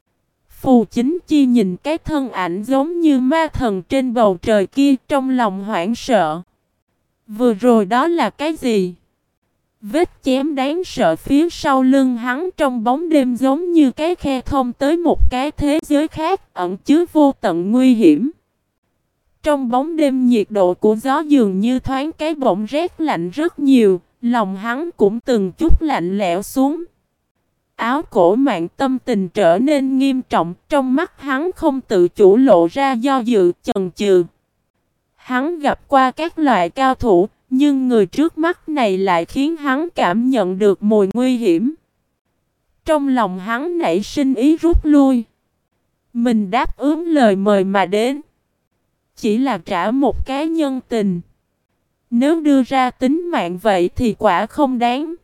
Phù Chính Chi nhìn cái thân ảnh giống như ma thần trên bầu trời kia trong lòng hoảng sợ. Vừa rồi đó là cái gì? Vết chém đáng sợ phía sau lưng hắn trong bóng đêm giống như cái khe thông tới một cái thế giới khác ẩn chứa vô tận nguy hiểm. Trong bóng đêm nhiệt độ của gió dường như thoáng cái bỗng rét lạnh rất nhiều, lòng hắn cũng từng chút lạnh lẽo xuống. Áo cổ mạng tâm tình trở nên nghiêm trọng, trong mắt hắn không tự chủ lộ ra do dự chần chừ. Hắn gặp qua các loại cao thủ, nhưng người trước mắt này lại khiến hắn cảm nhận được mùi nguy hiểm. Trong lòng hắn nảy sinh ý rút lui. Mình đáp ứng lời mời mà đến, chỉ là trả một cái nhân tình. Nếu đưa ra tính mạng vậy thì quả không đáng.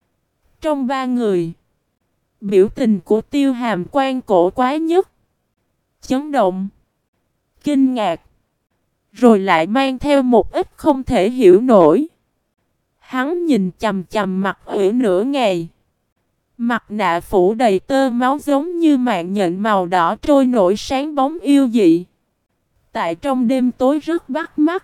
Trong ba người, biểu tình của Tiêu Hàm Quan cổ quái nhất. Chấn động, kinh ngạc, rồi lại mang theo một ít không thể hiểu nổi. Hắn nhìn chằm chằm mặt Ủy nửa ngày. Mặt nạ phủ đầy tơ máu giống như mạng nhện màu đỏ trôi nổi sáng bóng yêu dị. Tại trong đêm tối rất bắt mắt.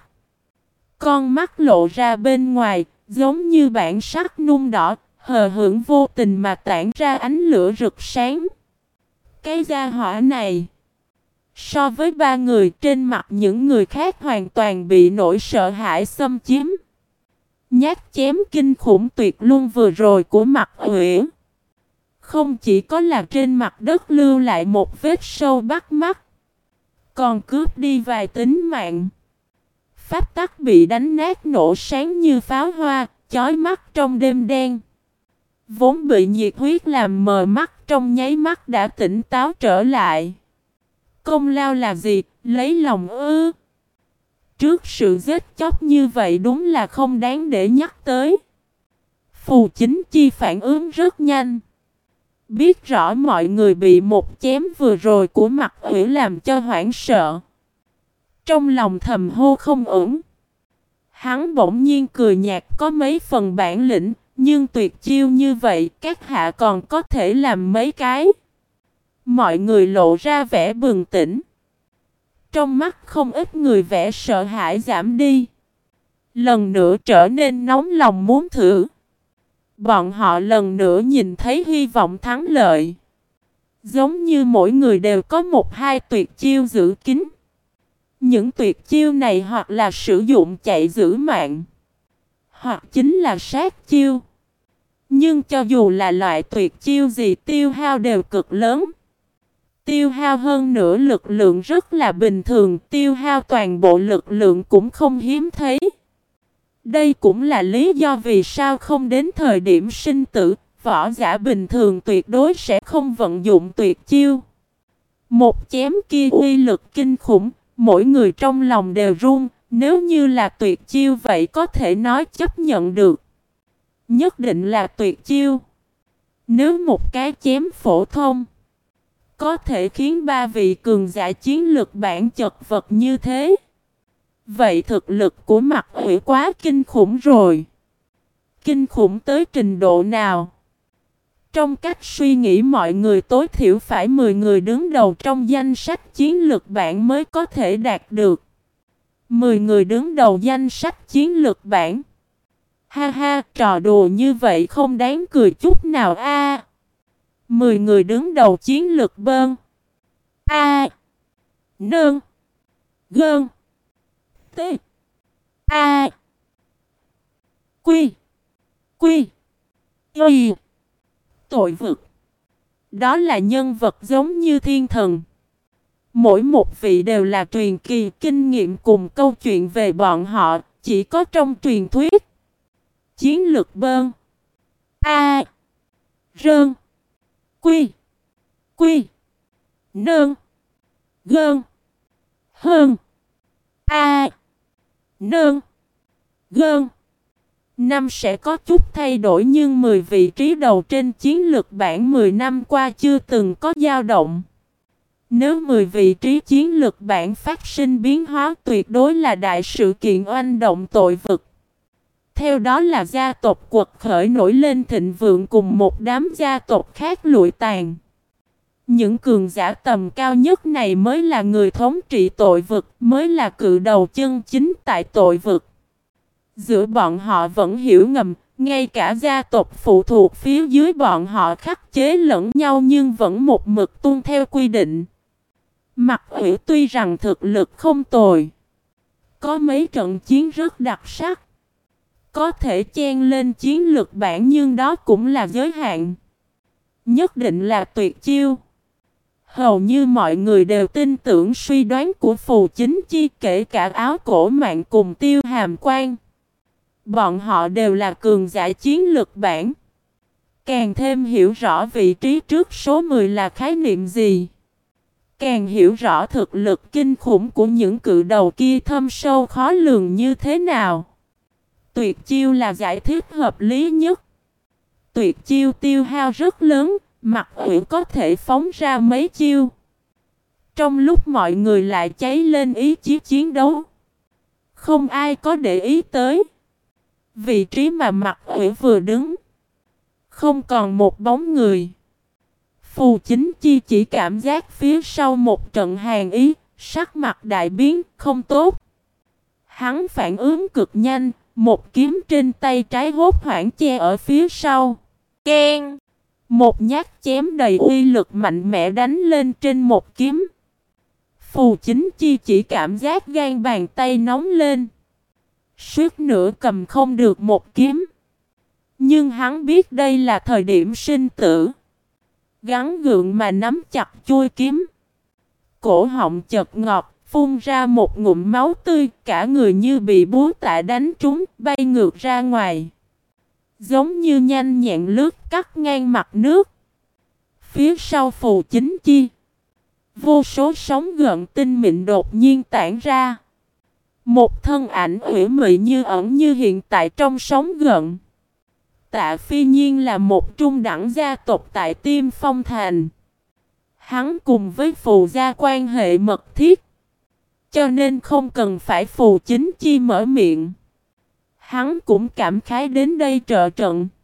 Con mắt lộ ra bên ngoài, giống như bản sắt nung đỏ, hờ hững vô tình mà tản ra ánh lửa rực sáng. Cái gia hỏa này, so với ba người trên mặt những người khác hoàn toàn bị nỗi sợ hãi xâm chiếm. Nhát chém kinh khủng tuyệt luân vừa rồi của Mặt Uyển, không chỉ có là trên mặt đất lưu lại một vết sâu bắt mắt, còn cướp đi vài tính mạng. Pháp tắc bị đánh nát nổ sáng như pháo hoa, chói mắt trong đêm đen. Vốn bị nhiệt huyết làm mờ mắt trong nháy mắt đã tỉnh táo trở lại. Công lao là gì? Lấy lòng ư? Trước sự giết chóc như vậy đúng là không đáng để nhắc tới. Phù Chính Chi phản ứng rất nhanh. Biết rõ mọi người bị một chém vừa rồi của Mặt Uyển làm cho hoảng sợ. Trong lòng thầm hô không ổn. Hắn bỗng nhiên cười nhạt, có mấy phần bản lĩnh, nhưng tuyệt chiêu như vậy các hạ còn có thể làm mấy cái. Mọi người lộ ra vẻ bừng tỉnh. Trong mắt không ít người vẻ sợ hãi giảm đi. Lần nữa trở nên nóng lòng muốn thử. Bọn họ lần nữa nhìn thấy hy vọng thắng lợi. Giống như mỗi người đều có một hai tuyệt chiêu giữ kín. Những tuyệt chiêu này hoặc là sử dụng chạy giữ mạng, hoặc chính là sát chiêu. Nhưng cho dù là loại tuyệt chiêu gì tiêu hao đều cực lớn. Tiêu hao hơn nửa lực lượng rất là bình thường, tiêu hao toàn bộ lực lượng cũng không hiếm thấy. Đây cũng là lý do vì sao không đến thời điểm sinh tử, võ giả bình thường tuyệt đối sẽ không vận dụng tuyệt chiêu. Một chém kia uy lực kinh khủng, mỗi người trong lòng đều run, nếu như là tuyệt chiêu vậy có thể nói chấp nhận được. Nhất định là tuyệt chiêu. Nếu một cái chém phổ thông có thể khiến ba vị cường giả chiến lực bản chật vật như thế, vậy thực lực của Mặt Uyển quá kinh khủng rồi. Kinh khủng tới trình độ nào? Trong cách suy nghĩ mọi người tối thiểu phải mười người đứng đầu trong danh sách chiến lược bảng mới có thể đạt được. mười người đứng đầu danh sách chiến lược bảng. Ha ha, trò đùa như vậy không đáng cười chút nào a. À, mười người đứng đầu chiến lược bơn. A. Nương. Gơn. T. A. Quy. Quy. Y. Tội vực. Đó là nhân vật giống như thiên thần. Mỗi một vị đều là truyền kỳ, kinh nghiệm cùng câu chuyện về bọn họ chỉ có trong truyền thuyết. Chiến lược bơn. A. Rơn. Quy. Quy. Nơn. Gơn. Hơn. A. Nơn. Gơn. Năm sẽ có chút thay đổi nhưng mười vị trí đầu trên chiến lược bảng mười năm qua chưa từng có dao động. Nếu mười vị trí chiến lược bảng phát sinh biến hóa tuyệt đối là đại sự kiện oanh động tội vực. Theo đó là gia tộc quật khởi nổi lên thịnh vượng cùng một đám gia tộc khác lụi tàn. Những cường giả tầm cao nhất này mới là người thống trị tội vực, mới là cự đầu chân chính tại tội vực. Giữa bọn họ vẫn hiểu ngầm, ngay cả gia tộc phụ thuộc phía dưới bọn họ khắc chế lẫn nhau nhưng vẫn một mực tuân theo quy định. Mặt Uyển tuy rằng thực lực không tồi, có mấy trận chiến rất đặc sắc, có thể chen lên chiến lược bảng nhưng đó cũng là giới hạn. Nhất định là tuyệt chiêu. Hầu như mọi người đều tin tưởng suy đoán của Phù Chính Chi, kể cả Áo Cổ Mạn cùng Tiêu Hàm Quan. Bọn họ đều là cường giả chiến lược bảng. Càng thêm hiểu rõ vị trí trước số mười là khái niệm gì. càng hiểu rõ thực lực kinh khủng của những cự đầu kia thâm sâu khó lường như thế nào. Tuyệt chiêu là giải thích hợp lý nhất. Tuyệt chiêu tiêu hao rất lớn, Mặc Uyển có thể phóng ra mấy chiêu. Trong lúc mọi người lại cháy lên ý chí chiến đấu, không ai có để ý tới vị trí mà Mặc Uyển vừa đứng. Không còn một bóng người. Phù Chính Chi chỉ cảm giác phía sau một trận hàn ý, sắc mặt đại biến, không tốt. Hắn phản ứng cực nhanh, một kiếm trên tay trái hốt hoảng che ở phía sau. Keng! Một nhát chém đầy uy lực mạnh mẽ đánh lên trên một kiếm. Phù Chính Chi chỉ cảm giác gan bàn tay nóng lên. Suýt nữa cầm không được một kiếm. Nhưng hắn biết đây là thời điểm sinh tử. Gắng gượng mà nắm chặt chuôi kiếm. Cổ họng chợt ngọt, phun ra một ngụm máu tươi, cả người như bị búa tạ đánh trúng, bay ngược ra ngoài. Giống như nhanh nhẹn lướt cắt ngang mặt nước. Phía sau Phù Chính Chi, vô số sóng gợn tinh mịn đột nhiên tản ra. Một thân ảnh ủy mị như ẩn như hiện tại trong sóng gợn. Tạ Phi Nhiên là một trung đẳng gia tộc tại Tiêm Phong Thành. Hắn cùng với Phù gia quan hệ mật thiết, cho nên không cần phải Phù Chính Chi mở miệng. Hắn cũng cảm khái đến đây trợ trận.